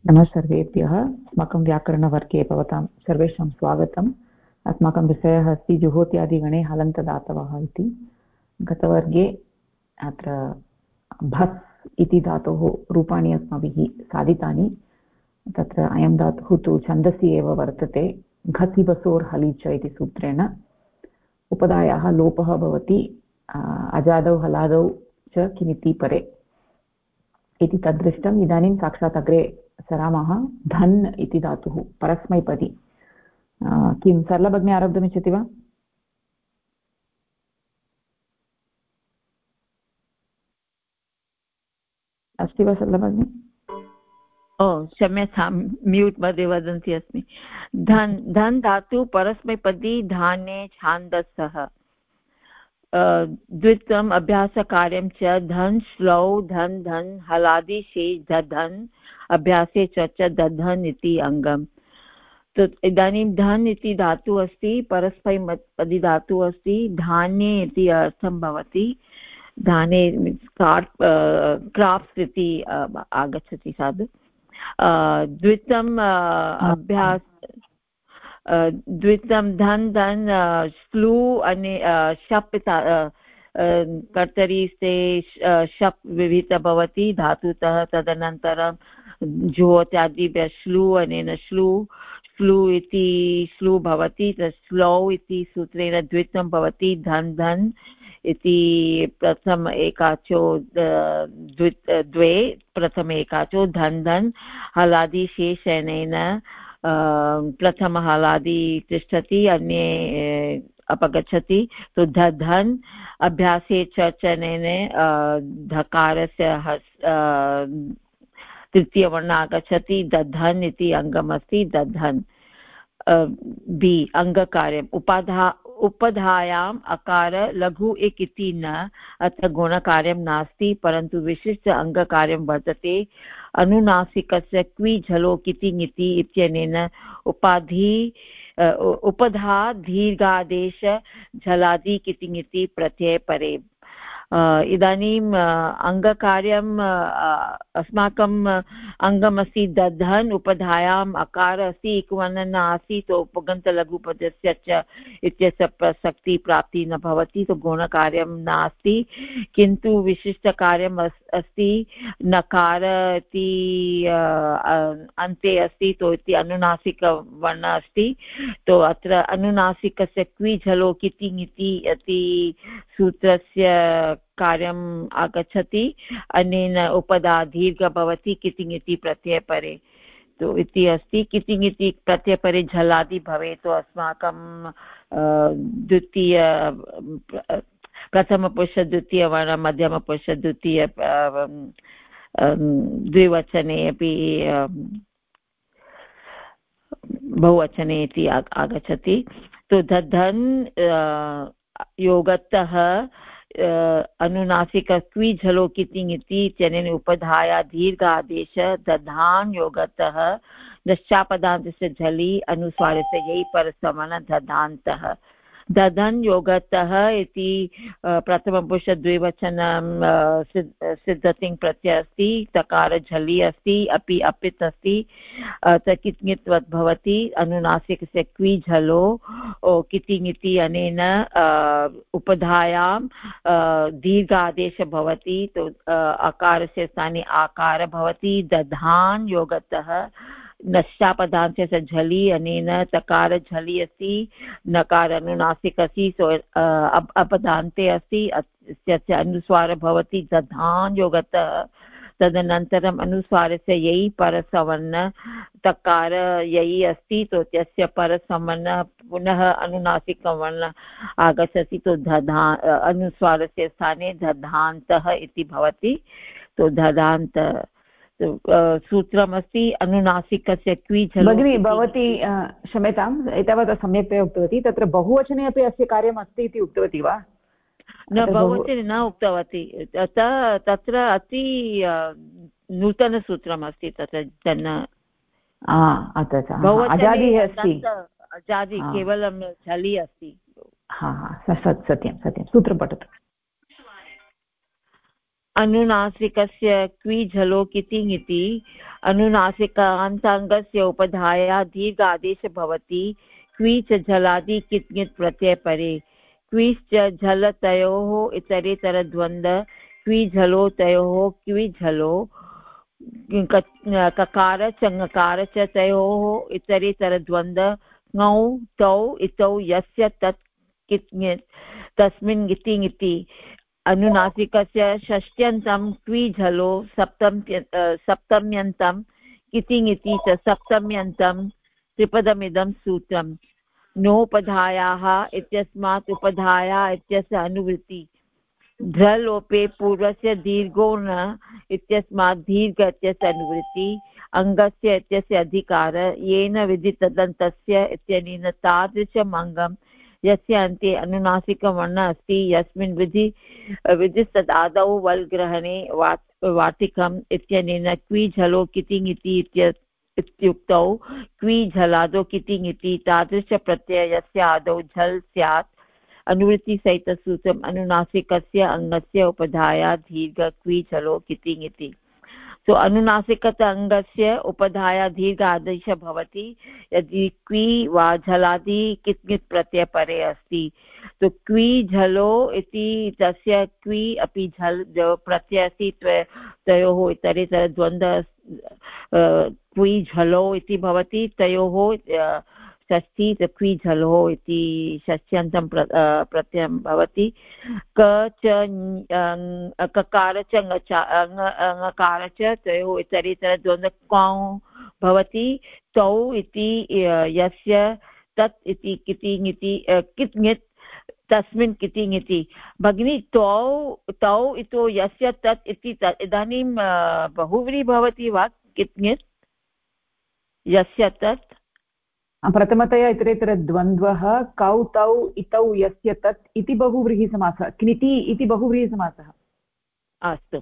नमः सर्वेभ्यः। अस्माकं व्याकरणवर्गे भवतां सर्वेषां स्वागतम्। अस्माकं विषयः अस्ति जुहोत्यादिगणे हलन्तदातवः इति। गतवर्गे अत्र भस् इति धातोः रूपाणि अस्माभिः साधितानि। तत्र अयं धातुः तु छन्दसि एव वर्तते। घसि बसोर् हलि च इति सूत्रेण उपधायाः लोपः भवति अजादौ हलादौ च किमिति परे इति तद्दृष्टम्। इदानीं साक्षात् अग्रे सरामः। धन् इति धातुः परस्मैपदी। किं सरलभगिनी आरब्धुमिच्छति वा? अस्ति वा सरलभगिनी? ओ क्षम्यतां, म्यूट् मध्ये वदन्ती अस्मि। धन् धन् धातु परस्मैपदी धाने छान्दसः। द्वित्वम् अभ्यासकार्यं च धन् श्लौ धन् धन् हलादि शेष दधन् अभ्यासे च दधन् इति अङ्गम्। इदानीं धन् इति धातुः अस्ति, परस्मैपदी धातुः अस्ति, धान्ये इति अर्थं भवति। धाने क्राफ्ट्स् इति आगच्छति साधु। द्वित्वम् अभ्यास द्वित्वं धन् धन् स्लू अने शप् कर्तरी से शप् विहितः भवति धातुतः। तदनन्तरं ज्योत्यादिभ्यः श्लू अनेन श्लू इति श्लू भवति। स्लौ इति सूत्रेण द्वित्वं भवति धन् धन् इति प्रथम एकाचो द्वे प्रथम एकाचो धन् धन् हलादि शेषेणेन प्रथम हलादि तिष्ठति, अन्ये अपगच्छति। तो धन् अभ्यासे चनेन धकारस्य तृतीयवर्ण आगच्छति। दधन् इति अङ्गमस्ति। दधन् बि अङ्गकार्यम् उपधायाम् अकार लघु इक् इति न, अत्र गुणकार्यं नास्ति, परन्तु विशिष्ट अङ्गकार्यं वर्तते। अनुनासिकस्य क्वि झलो कितिङ् इति इत्यनेन उपधा दीर्घादेश झलादि कितिङ् इति प्रत्यये परे। इदानीम् अङ्गकार्यम् अस्माकं अङ्गमस्ति दधन्। उपधायाम् अकार अस्ति, इक्वन्न आसीत्, तो उपगन्तलघुपदस्य च इत्यस्य प्रसक्ति प्राप्ति न भवति, तो गुणकार्यं नास्ति, किन्तु विशिष्टकार्यम् अस्ति। नकार इति अन्ते अस्ति, तो इति अनुनासिकवर्ण अस्ति, तो अत्र अनुनासिकस्य क्वि झलो कितिङ् इति सूत्रस्य कार्यम् आगच्छति। अनेन उपधा दीर्घ भवति, कितिङ् इति प्रत्ययपरे तो इति अस्ति। कितिङ् इति प्रत्ययपरे झलादि भवेत्, तो अस्माकं द्वितीय प्रथमपुरुष द्वितीयवर्ण मध्यमपुरुष द्वितीय द्विवचने अपि बहुवचने इति आगच्छति। तो दधन् योगतः अनुनासिक क्वि झलो कितिङ् इति इत्यनेन उपधाया दीर्घ आदेश दधान् योगतः नश्चापदान्तस्य झलि अनुस्वारस्य यै परसमान दधान्तः। दधन् योगतः इति प्रथमपुरुष द्विवचनं सिद्धतिङ् प्रत्यय अस्ति। तकार झलि अस्ति, अपि अपित् अस्ति, कित्ङित्वत् भवति। अनुनासिकस्य क्वि झलो कितिङ् इति अनेन उपधायां दीर्घादेश भवति, तो अकारस्य स्थाने आकार भवति। दधान् योगतः नश्चापदान्तस्य च झलि, अनेन तकार झलि अस्ति, नकार अनुनासिक अस्ति, सो अपदान्ते अस्ति, अस्य अनुस्वारः भवति दधान् योगतः। तदनन्तरम् अनुस्वारस्य यै परसवर्ण तकार यै अस्ति, तो तस्य परसवर्ण पुनः अनुनासिकवर्ण आगच्छति, तो अनुस्वारस्य स्थाने दधान्तः इति भवति। तो दधान्त सूत्रमस्ति अनुनासिकस्य क्वि झलो। भगिनी भवती क्षम्यताम्, एतावत् सम्यक्तया उक्तवती। तत्र बहुवचने अपि अस्य कार्यम् अस्ति इति उक्तवती वा? न, बहुवचने न उक्तवती। तत्र अति नूतनसूत्रमस्ति तत्र जन अजादिः अस्ति, अजादि केवलं झलि अस्ति। सत्यं सत्यं, सूत्रं पठतु। अनुनासिकस्य क्वि झलो कितिङ् इति अनुनासिकान्ताङ्गस्य उपधाया दीर्घ आदेशः भवति क्वि च झलादि कित् प्रत्ययपरे क्विश्च झलतयोः इतरेतरद्वन्द्व क्वि झलो तयोः क्वि झलो ककार च ङकार च तयोः इतरेतरद्वन्द्व ङौ तौ इतौ यस्य तत् कित् तस्मिन् ङितिङ् इति अनुनासिकस्य षष्ट्यन्तं क्वि झलो सप्तम्यन्तं कितिङ् इति च सप्तम्यन्तं त्रिपदमिदं सूत्रम् नोपधायाः इत्यस्मात् उपधाया इत्यस्य अनुवृत्ति ध्रलोपे पूर्वस्य दीर्घो न इत्यस्मात् दीर्घ इत्यस्य अनुवृत्ति अङ्गस्य इत्यस्य अधिकार येन विदितदन्तस्य इत्यनेन तादृशम् अङ्गं यस्य अन्ते अनुनासिकवर्णः अस्ति यस्मिन् विधिस्तदादौ वल्ग्रहणे वाटिकम् इत्यनेन क्वि झलो कितिङ् इति इत्युक्तौ क्वि झलादौ कितिङ् इति तादृशप्रत्ययस्य आदौ झल् स्यात् अनुवृत्तिसहितसूत्रम् अनुनासिकस्य अङ्गस्य उपधाया दीर्घ क्वि झलो कितिङ् इति सो अनुनासिकत अङ्गस्य उपधाया दीर्घ आदेशः भवति यदि क्वि वा झलादि कित् प्रत्ययपरे अस्ति तो क्वि झलो इति तस्य क्वि अपि झल् प्रत्यय अस्ति तयोः इतरेतरद्वन्द्व क्वि झलो इति भवति तयोः षष्ठी क्वि झलो इति षष्ट्यन्तं प्रत्ययं भवति क च ककार च ङकार च तयोः इतरेतरद्वन्द्व क्वौ भवति तौ इति यस्य तत् इति कितिङ् इति कित् ङित् तस्मिन् कितिङ् इति भगिनी तौ इतो यस्य तत् इति इदानीं बहुव्रीहि भवति वा कित् ङित् यस्य तत् प्रथमतया इतरेतरद्वन्द्वः कौ तौ इतौ यस्य तत् इति बहुव्रीहिसमासः क्निति इति बहुव्रीहिसमासः अस्तु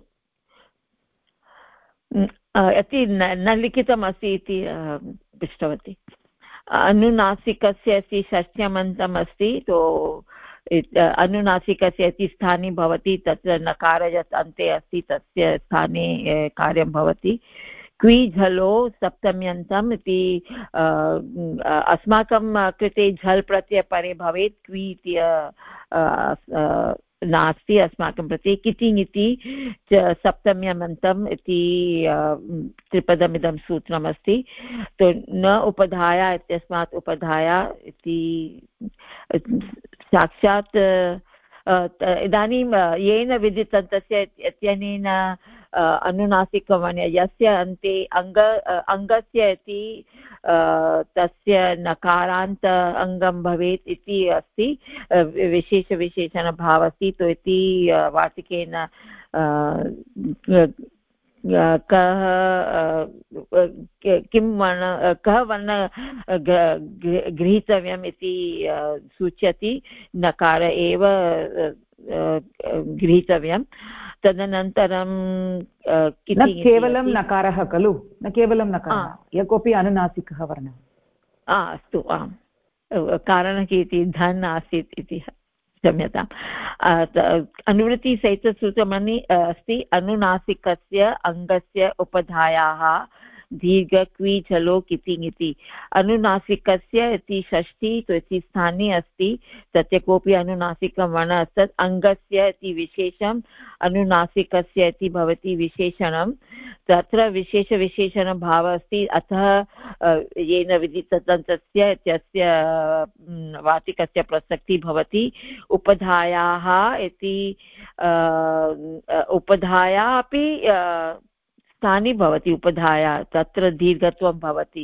अति न लिखितमस्ति इति पृष्टवती अनुनासिकस्य अस्ति षष्ट्यमन्तम् अस्ति तो अनुनासिकस्य इति स्थाने भवति तत्र नकार यत् अन्ते अस्ति तस्य स्थाने कार्यं भवति क्वि झलो सप्तम्यन्तम् इति अस्माकं कृते झल् प्रत्ययपरे भवेत् क्वि इति नास्ति अस्माकं प्रति कितिङ् इति सप्तम्यन्तम् इति त्रिपदमिदं सूत्रमस्ति तो न उपधाया इत्यस्मात् उपधाया इति साक्षात् इदानीं येन विदितन्तस्य इत्यनेन अनुनासिकवर्णे यस्य अन्ते अङ्गस्य इति तस्य नकारान्त अङ्गं भवेत् इति अस्ति विशेषविशेषणभावः अस्ति तो इति वार्तिकेन कः किं वर्ण कः वर्ण गृहीतव्यम् इति सूचयति नकार एव गृहीतव्यं तदनन्तरं न केवलं नकारः खलु न केवलं नकारः यः कोऽपि अनुनासिकः वर्णः अस्तु आम् कारणं किमिति धन् आसीत् इति क्षम्यताम् अनुवृत्तिसहितसूत्रमणि अस्ति अनुनासिकस्य अङ्गस्य उपधायाः दीर्घ क्वि झलो कितिङ् इति अनुनासिकस्य इति षष्ठी इति स्थाने अस्ति तस्य कोऽपि अनुनासिकवर्णः तत् अङ्गस्य इति विशेषम् अनुनासिकस्य इति भवति विशेषणं तत्र विशेषविशेषणभावः अस्ति अतः येन विदितदन्तस्य इत्यस्य वार्तिकस्य प्रसक्तिः भवति उपधायाः इति उपधाया अपि स्थाने भवति उपधाया तत्र दीर्घत्वं भवति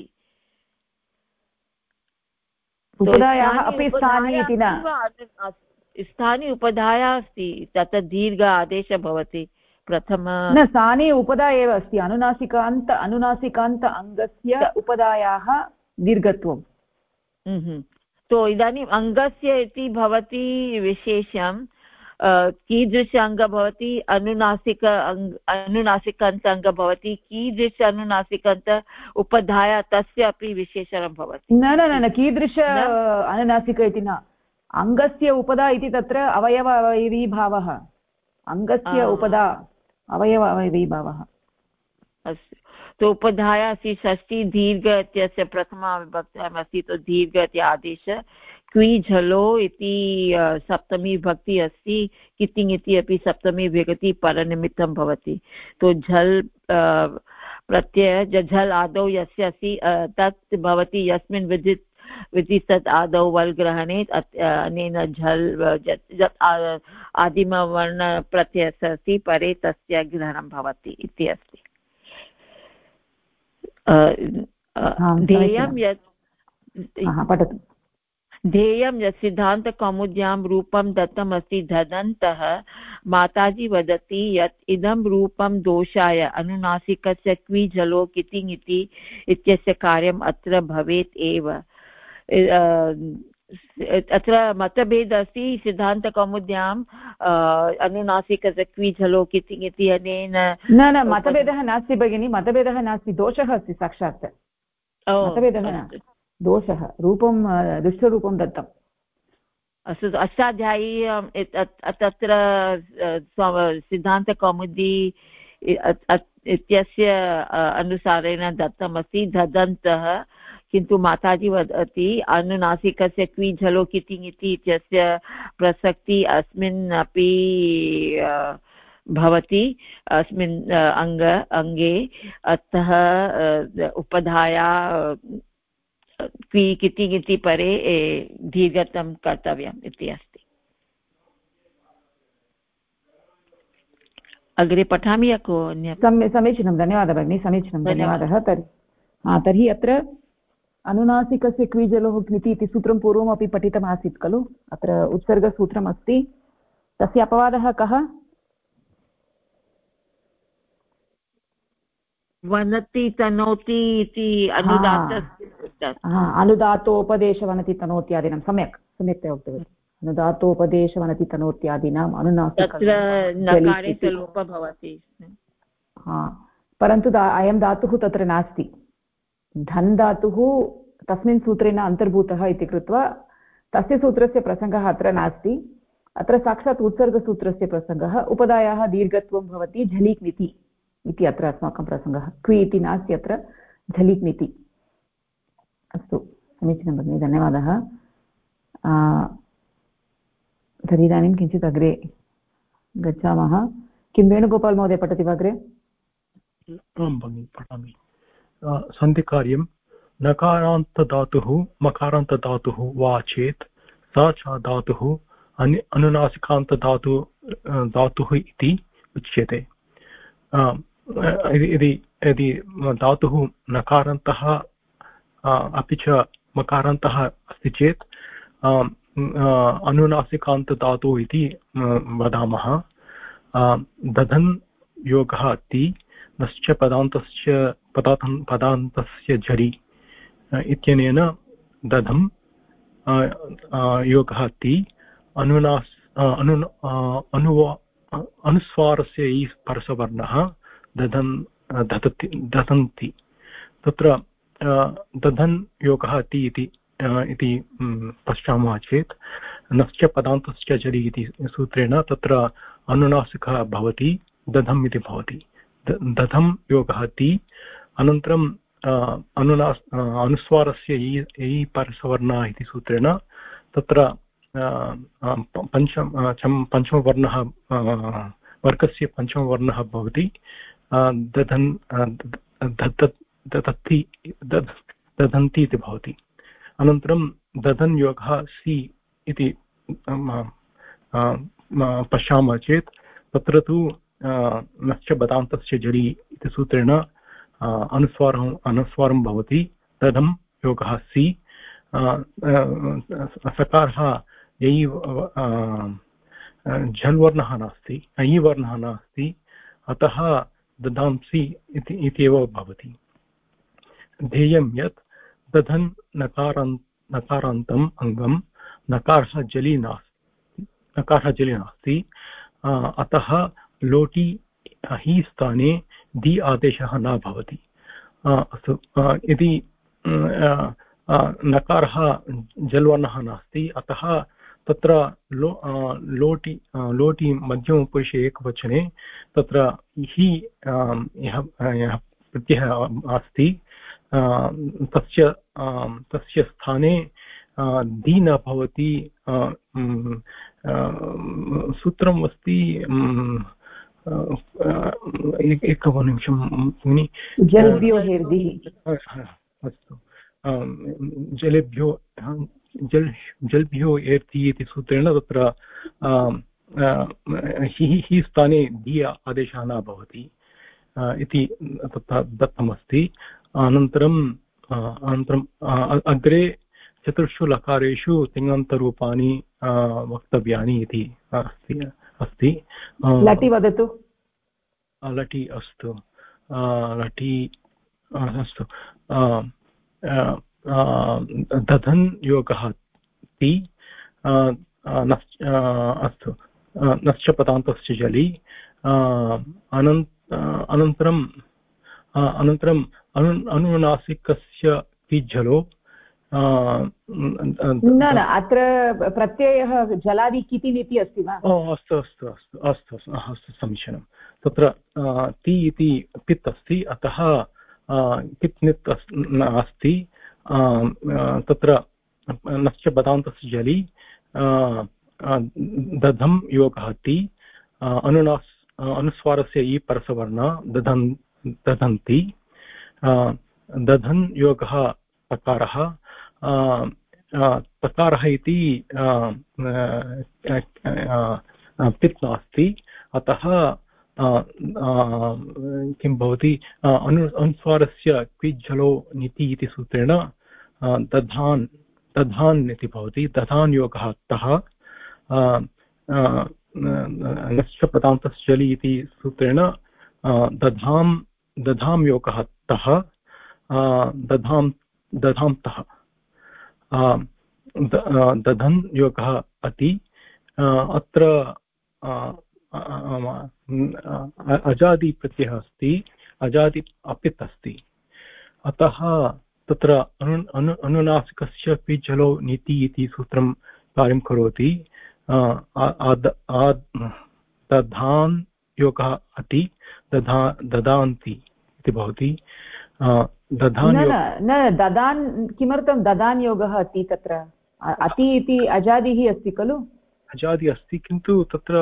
उपधायाः अपि स्थाने इति न स्थाने उपधाया अस्ति तत्र दीर्घ आदेशः भवति प्रथम न स्थाने उपधा एव अस्ति अनुनासिकान्त अङ्गस्य उपधायाः दीर्घत्वं तो इदानीम् अङ्गस्य इति भवति विशेषं कीदृश अङ्ग भवति अनुनासिकान्त अङ्ग भवति कीदृश अनुनासिकान्त उपधाया तस्य अपि विशेषणं भवति न न न कीदृश अनुनासिक इति न अङ्गस्य उपधा इति तत्र अवयव अवयवीभावः अङ्गस्य उपधा अवयव अवयवीभावः। अस्तु, तो उपधाया अस्ति षष्ठी दीर्घ इत्यस्य प्रथमा विभक्त्याम् अस्ति, तो दीर्घ इति आदेश। क्वी झलो इति सप्तमी विभक्ति अस्ति, कितिङ् इति अपि सप्तमी विभक्ति परनिमित्तं भवति। तो झल् प्रत्यय झल् आदौ यस्य अस्ति तत् भवति यस्मिन् विदित् तत् आदौ वल् ग्रहणे, अनेन झल् आदिमवर्णप्रत्ययस्य अस्ति परे तस्य ग्रहणं भवति इति अस्ति। ध्येयं यत् सिद्धान्तकौमुद्यां रूपं दत्तमस्ति ददन्तः माताजी वदति यत् इदं रूपं दोषाय अनुनासिकस्य क्वी झलो कितिङ् इत्यस्य कार्यम् अत्र भवेत् एव। अत्र मतभेदः अस्ति सिद्धान्तकौमुद्याम् अनुनासिकस्य क्वी झलो कितिङ् इति अनेन न मतभेदः नास्ति भगिनी, मतभेदः नास्ति, दोषः अस्ति साक्षात्, मतभेदः न, दोषः, रूपं दुष्टरूपं दत्तम्। अस्तु, अष्टाध्यायी तत्र सिद्धान्तकौमुदी इत्यस्य अनुसारेण दत्तमस्ति ददन्तः, किन्तु माताजी वदति अनुनासिकस्य क्वी झलो कितिङ् इत्यस्य प्रसक्ति अस्मिन् अपि भवति, अस्मिन् अङ्गे, अतः उपधाया क्वी कितिङ् इति परे दीर्घतं कर्तव्यम् इति अस्ति। अग्रे पठामि अको अन्य? समीचीनं, धन्यवादः भगिनी, समीचीनं, धन्यवादः। तर्हि अत्र अनुनासिकस्य क्वीजलोः क्निति इति सूत्रं पूर्वमपि पठितमासीत् खलु। अत्र उत्सर्गसूत्रम् अस्ति, तस्य अपवादः कः? वनति तनोति इति अनुदातोपदेशवनति तनोत्यादीनां, सम्यक्तया उक्तवती, अनुदातोपदेशवनति तनोत्यादीनाम् अनुनासिक लोपः भवति। परन्तु अयं धातुः तत्र नास्ति, धन् धातुः तस्मिन् सूत्रेण अन्तर्भूतः इति कृत्वा तस्य सूत्रस्य प्रसङ्गः अत्र नास्ति। अत्र साक्षात् उत्सर्गसूत्रस्य प्रसङ्गः, उपधायाः दीर्घत्वं भवति झलिक्निति इति अत्र अस्माकं प्रसङ्गः, क्वी इति नास्ति अत्र, झलिक्निति। अस्तु, समीचीनं भगिनि, धन्यवादः। तर्हि इदानीं किञ्चित् अग्रे गच्छामः। किं वेणुगोपाल् महोदय पठति वा अग्रे? आं भगिनि, पठामि। सन्धिकार्यं नकारान्तधातुः मकारान्तधातुः वा चेत् सा च धातुः अनुनासिकान्तधातुः इति उच्यते। यदि धातुः नकारान्तः अपि च मकारान्तः अस्ति चेत् अनुनासिकान्तधातुः इति वदामः। दधन् योगः ति नश्च पदान्तस्य झरि इत्यनेन दधं योगः ति अनुस्वारस्य इ परसवर्णः दधन्ति। तत्र दधन् योगः ति इति पश्यामः चेत् नश्च पदान्तस्य झरि इति सूत्रेण तत्र अनुनासिकः भवति, दधम् इति भवति। दधं योगः ति, अनन्तरं अनुस्वारस्य इ परसवर्णः इति सूत्रेण तत्र पञ्चमवर्णः वर्गस्य पञ्चमवर्णः भवति, दधन्ति इति भवति। अनन्तरं दधन् योगः सि इति पश्यामः चेत् तत्र तु नश्च पदान्तस्य झरि इति सूत्रेण अनुस्वारं भवति, दधं योगः सि। सकारः ययि झल् वर्णः नास्ति, ऐ वर्णः नास्ति, अतः दधांसि इत्येव भवति। ध्येयं यत् दधन् नकारान्तम् अङ्गं नकारः जलि नास्ति, अतः लोटि हि स्थाने दि आदेशः न भवति। अस्तु, यदि नकारः जल्वर्णः नास्ति, अतः तत्र लोटि मध्यमपुरुषे एकवचने तत्र हि यः प्रत्ययः अस्ति तस्य स्थाने दी न भवति। सूत्रम् अस्ति, एकनिमिषं भगिनि। जल्भ्यो हेर्दिः। अस्तु, जल्भ्यो एर्ति इति सूत्रेण तत्र हि स्थाने दी आदेशः न भवति इति तत्र दत्तमस्ति। अनन्तरम् अग्रे चतुर्षु लकारेषु तिङन्तरूपाणि वक्तव्यानि इति अस्ति। लटि वदतु। लटि अस्तु, लटि अस्तु। दधन् योगः ति अस्तु, नश्च पदान्तस्य जलि। अनन्तरम् अनुनासिकस्य तिज्झलो। न अत्र प्रत्ययः जलादि कितिनिति अस्ति वा? अस्तु अस्तु अस्तु अस्तु अस्तु समीचीनं। तत्र ति इति पित् अस्ति, अतः पित् नित् अस्ति। तत्र नश्च पदान्तस्य जलि दधं योगः ति। अनुस्वारस्य इ परसवर्ण दधन्ति। दधन् योगः तकारः। तकारः इति पित् नास्ति, अतः किं भवति, अनुस्वारस्य क्विज्झलो निति इति सूत्रेण दधान् इति भवति। दधान् योगः तः। नश्च पदान्तस्य जलि इति सूत्रेण दधां योगः तः। दधां तः। दधन् योगः अति। अत्र अजादि प्रत्ययः अस्ति, अजादि अपित् अस्ति, अतः तत्र अनुनासिकस्य क्विज्झलो नीति इति सूत्रं कार्यं करोति। दधान् योगः अति, ददान्ति इति भवति। ददान् किमर्थं ददान् योगः अति? तत्र अति इति अजादिः अस्ति खलु? अजादि अस्ति, किन्तु तत्र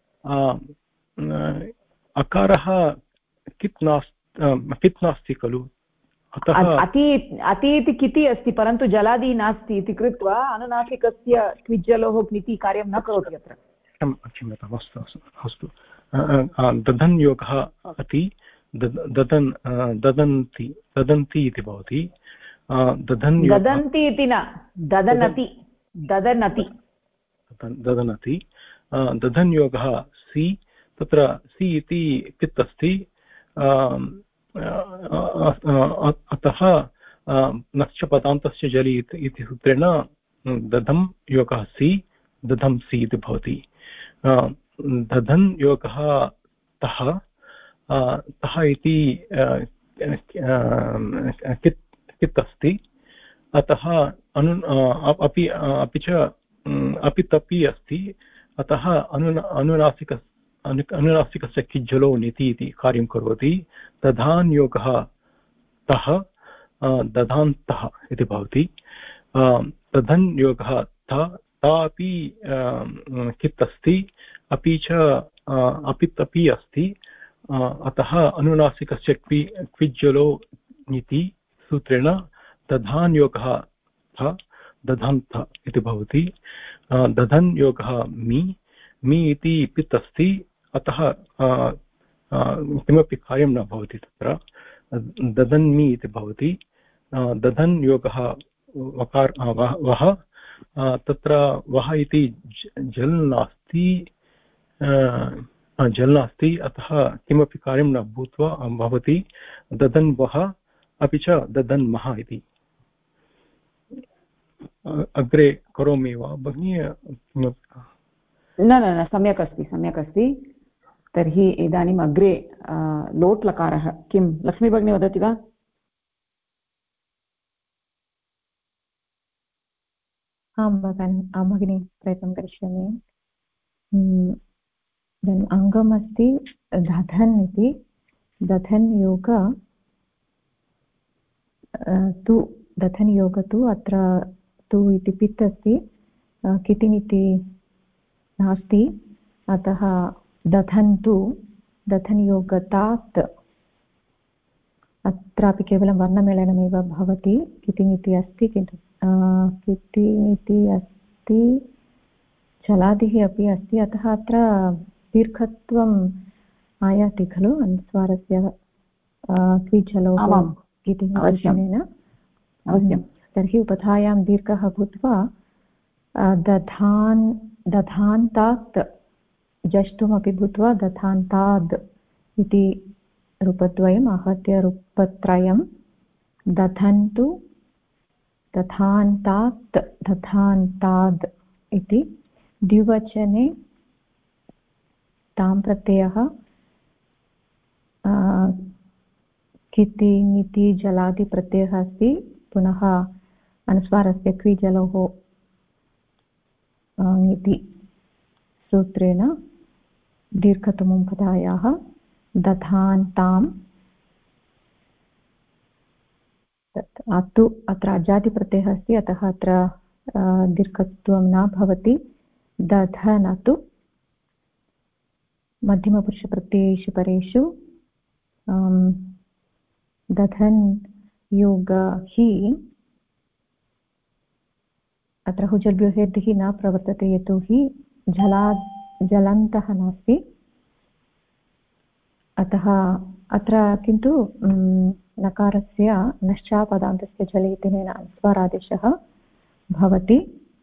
अकारः कित् नास्ति खलु, अतः अति इति किति अस्ति, परन्तु जलादि नास्ति इति कृत्वा अनुनासिकस्य क्विज्जलोः क्निति कार्यं न करोति अत्र। क्षम्यताम्, अस्तु अस्तु। दधन् योगः अति, ददन्ति इति भवति। ददन्ति इति न, ददनति। दधन् योगः सि। तत्र सि इति पित् अस्ति, अतः नश्च पदान्तस्य जलि इति सूत्रेण दधं योगः सि, दधं सि इति भवति। दधन् योगः तः। तः इति कित् अस्ति, अतः अपि च अपित् अपि अस्ति, अतः अनुनासिकस्य किज्झलो नीति इति कार्यं करोति। दधान् योगः तः, दधान्तः इति भवति। दधन् योगः ता अपि कित् अस्ति, अपि च अपित् अपि अस्ति, अतः अनुनासिकस्य क्विज्झलो नीति सूत्रेण दधान् योगः थ, दधन्थ इति भवति। दधन् योगः मी इति पित् अस्ति, अतः किमपि कार्यं न भवति तत्र, दधन्मि इति भवति। दधन् योगः वकार वः। तत्र वः इति जल् नास्ति, अतः किमपि कार्यं न भूत्वा भवति। दधन् वः, अपि च दधन् मः इति। अग्रे करोमि वा भगिनी? न, सम्यक् अस्ति। तर्हि इदानीम् अग्रे लोट् लकारः किं, लक्ष्मी भगिनी वदति वा? आं भगिनी प्रयत्नं करिष्यामि। अङ्गमस्ति दधन् इति, दधन् योग तु, दधन् योग तु, अत्र तु इति पित् अस्ति, कितिन् इति नास्ति, अतः दधन् तु, दधन् योगतात्, अत्रापि केवलं वर्णमेलनमेव भवति, कितिन् इति अस्ति, किन्तु कितिन् इति अस्ति, चलादिः अपि अस्ति, अतः अत्र दीर्घत्वम् आयाति खलु अनुस्वारस्य क्विचलोः कितिन् इत्यनेन। तर्हि उपधायां दीर्घः भूत्वा दधान्, दधान्तात् जष्टुमपि भूत्वा दधान्ताद् इति रूपद्वयम् आहत्य रूपत्रयं, दधन्तु, दधान्तात्, दधान्ताद् इति। द्विवचने तां प्रत्ययः कितिनिति जलादिप्रत्ययः अस्ति, पुनः अनुस्वारस्य क्विजलोः इति सूत्रेण दीर्घतमोपधायाः दधान्ताम्, अतु अत्र अजादिप्रत्ययः अस्ति, अतः अत्र दीर्घत्वं न भवति। दधनतु मध्यमपुरुषप्रत्ययेषु परेषु दधन् योग हि, अत्र हुजल्भ्योहेर्दिः न प्रवर्तते, यतोहि जलन्तः नास्ति, अतः अत्र किन्तु नकारस्य नश्चापदान्तस्य जले इत्यनेन अनुस्वारादेशः भवति।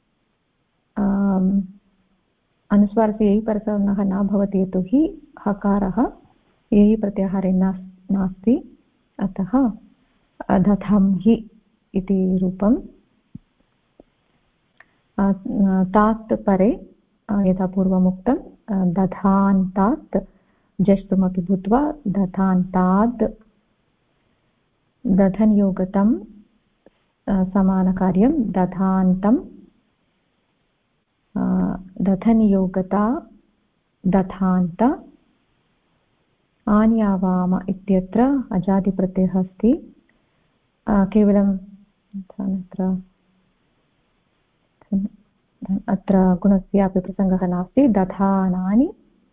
अनुस्वारस्य ययि परसवर्णः न भवति, यतोहि हकारः ययि प्रत्याहारे नास्ति, अतः दधं हि इति रूपं। तात् परे यथा पूर्वमुक्तं दधान्तात् जष्टुमपि भूत्वा दधान्ताद्, दधन् योगतं समानकार्यं दधान्तं, दधन् योगता दधान्त। आन्यावाम इत्यत्र अजादिप्रत्ययः अस्ति, केवलं अत्र गुणस्यापि प्रसङ्गः नास्ति। दधानानि,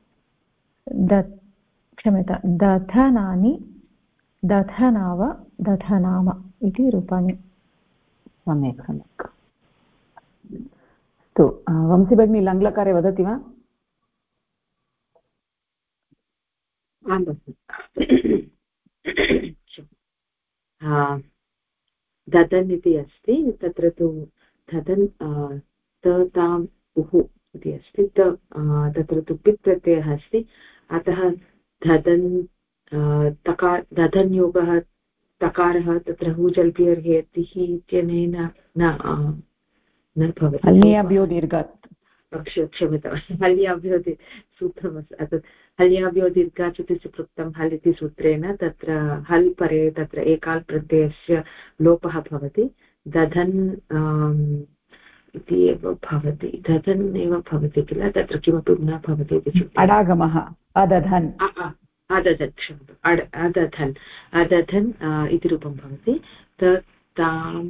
क्षम्यता, दधनानि, दधनाव, दधनाम इति रूपाणि। सम्यक् सम्यक्। अस्तु, वंशी भगिनी लङ्लकारे वदति वा? आम् ददन् इति अस्ति, तत्र तु ददन् ताम् उः इति अस्ति, तत्र तु पित् प्रत्ययः अस्ति, अतः ददन् दधन् योगः तकारः तत्र हुजल्भ्योर्हेतिः इत्यनेन न भवति। हल्याभ्यो दीर्घात्, क्षम्यतां, हल्याभ्यो सूत्रमस्ति, हल्याभ्यो दीर्घात् इति पृक्तं हल् इति सूत्रेण, तत्र हल् परे तत्र एकाल् प्रत्ययस्य लोपः भवति। दधन् इति एव भवति, दधन् एव भवति किल, तत्र किमपि न भवति इति अडागमः अदधन्, अदधन्, क्षम्यताम्, अदधन्, अदधन् इति रूपं भवति। ताम्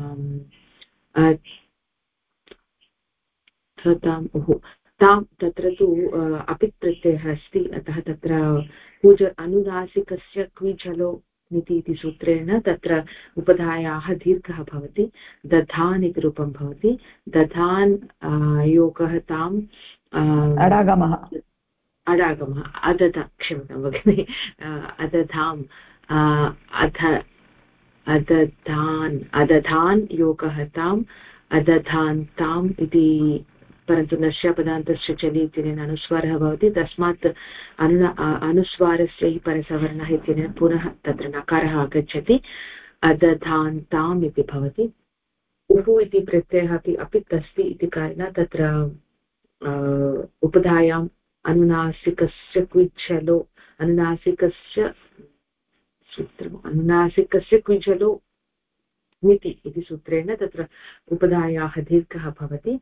तां, तत्र तु अपित् प्रत्ययः अस्ति, अतः तत्र पूज अनुनासिकस्य क्विझलो इति सूत्रेण तत्र उपधायाः दीर्घः भवति, दधान् इति रूपं भवति। दधान् योगः ताम् अडागमः, अडागमः, क्षम्यतां भगिनि, अदधाम्, अदधान् योगः ताम्, अदधान् ताम् इति, परन्तु नश्यपदान्तस्य चलि इत्यनेन अनुस्वारः भवति, तस्मात् अनुस्वारस्य हि परसवर्णः इत्यनेन पुनः तत्र नकारः आगच्छति, अदधान्ताम् इति भवति। उः इति प्रत्ययः अपि अपित् अस्ति इति कारणेन तत्र उपधायाम् अनुनासिकस्य क्विझलो, अनुनासिकस्य सूत्रम्, अनुनासिकस्य क्विझलो निति इति सूत्रेण तत्र उपधायाः दीर्घः भवति।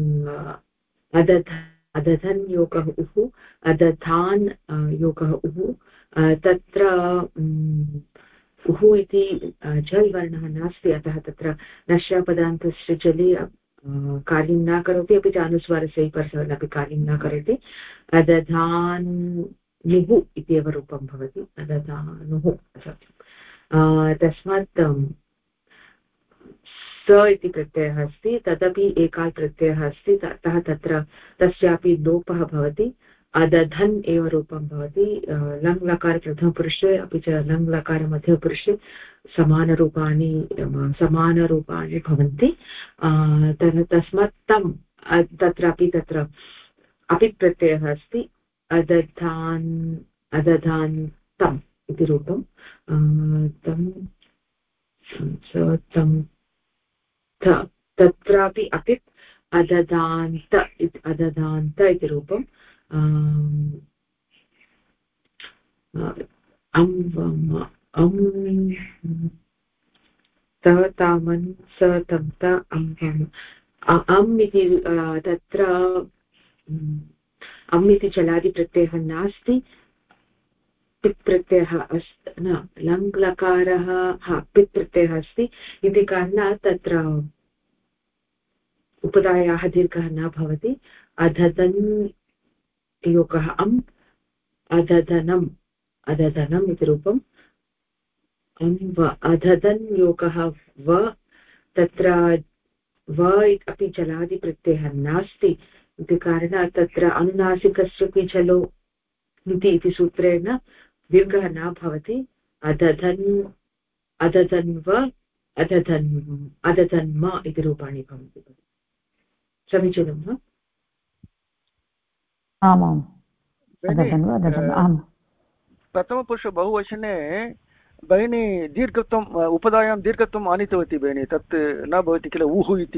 अदधन् योगः उः, अदधान् योगः उः। तत्र उः इति झल् वर्णः नास्ति, अतः तत्र नश्यपदान्तस्य जलि कार्यं न करोति, अपि च अनुस्वारस्य परसवर्णः अपि कार्यं न करोति। अदधानुः इत्येव रूपं भवति, अदधानुः। तस्मात् स इति प्रत्ययः अस्ति, तदपि एकाल् प्रत्ययः अस्ति, अतः तत्र तस्यापि लोपः भवति। अदधन् एव रूपं भवति। लङ् लकार प्रथमपुरुषे अपि च लङ् लकार मध्यमपुरुषे समानरूपाणि भवन्ति। तस्मात् तं तत्रापि तत्र अपित् प्रत्ययः अस्ति। अदधान् तम् इति रूपं। तं तत्रापि अपित् अददान्त इति रूपम्। तामन् स तं त अम् इति तत्र अम् इति चलादिप्रत्ययः नास्ति, पित् प्रत्ययः अस्ति। न, लङ् लकारः पित् प्रत्ययः अस्ति इति कारणात् तत्र उपधायाः दीर्घः न भवति। अदधन् योगः अम्, अदधनम् इति रूपम्। अदधन् योगः व, तत्र व अपि चलादिप्रत्ययः नास्ति इति कारणात् तत्र अनुनासिकस्य अपि चलो इति सूत्रेण दीर्घः न भवति। अदधन् व, अदधन्म इति रूपाणि भवन्ति। समीचीनं वा? आमाम्। प्रथमपुरुष बहुवचने भगिनी दीर्घत्वम् उपधायां दीर्घत्वम् आनीतवती भगिनी, तत् न भवति किल ऊहु इति।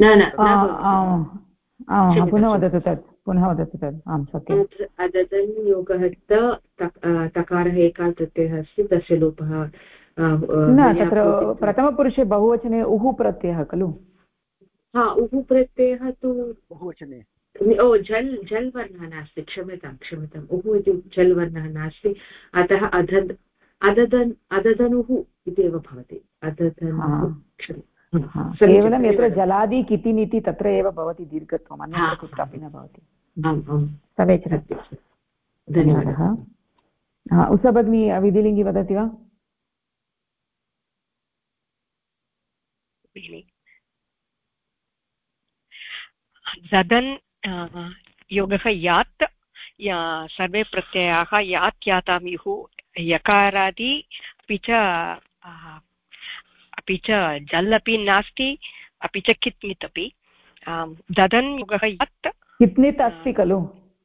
पुनः वदतु तत्। आं सत्यम्। अदधन् योगः तकारः एकाल् प्रत्ययः अस्ति, तस्य लोपः न, तत्र प्रथमपुरुषे बहुवचने उः प्रत्ययः खलु। उः प्रत्ययः तु बहुवचने झल् वर्णः नास्ति। क्षम्यताम् उः इति झल् वर्णः नास्ति, अतः अदधनुः इत्येव भवति। केवलं यत्र जलादि कितिनिति तत्र एव भवति दीर्घत्वम्, अन्यत्र कुत्रापि न भवति। समीचीनं, धन्यवादः। उषा भगिनी विधिलिङ्गि वदति वा? ददन् योगः यात्, सर्वे प्रत्ययाः यात् याताम्युः यकारादि अपि च जल् अपि नास्ति, अपि च कित्नित् अपि। ददन् योगः यात् कित्नित् अस्ति खलु,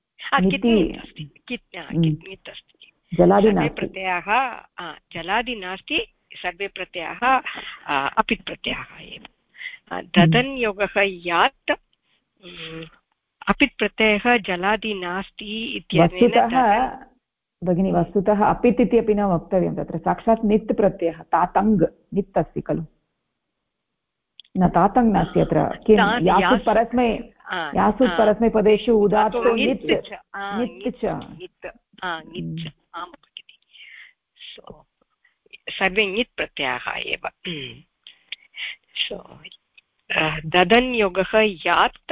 कित्नित् अस्ति, सर्वे प्रत्ययाः जलादि नास्ति, सर्वे प्रत्ययाः अपित् प्रत्ययाः एव। ददन् योगः यात् अपित् प्रत्ययः जलादि नास्ति इत्यनेन भगिनी वस्तुतः अपित् इति अपि न वक्तव्यं, तत्र साक्षात् नित् प्रत्ययः तातङ् नित् अस्ति खलु, न तातङ् नास्ति। अत्र किं यासुत् परस्मैपदेषु उदात्तो नित् सर्वे नित् प्रत्ययाः एव। ददन् योगः यात्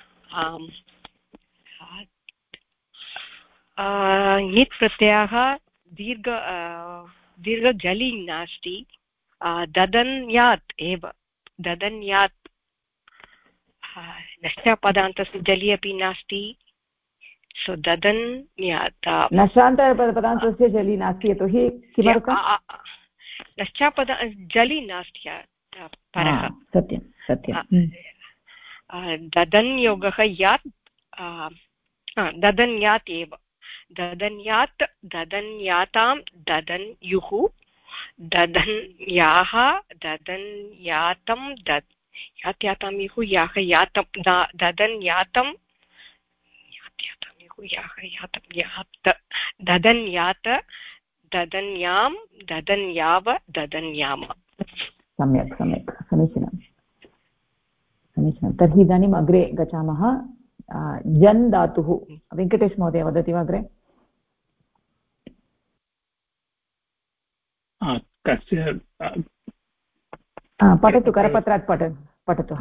नित् प्रत्ययः दीर्घजलि नास्ति, ददन् यात् एव। ददन् यात् नष्टपदान्तस्य जलि अपि नास्ति, सो ददन् यात् नष्टान्तपदान्तस्य जलि नास्ति, यतोहि किमर्थं नष्टापद जलि नास्ति परः। सत्यं। ददन् योगः यात् ददन् यात् एव। ददन् यात्, ददन् यातां, ददन् युः, ददन् याः, ददन् यातं, यात् यातां युः, याः यातं, ददन् यातं, यात् यातां युः, याः यातं, यात्, ददन् यात, ददन् यां, ददन् याव, ददन् याम। सम्यक् सम्यक् समीचीनं समीचीनं। तर्हि इदानीम् अग्रे गच्छामः। जन् धातुः वेङ्कटेश महोदय वदति वा अग्रे? पठतु करपत्रात् पठतु।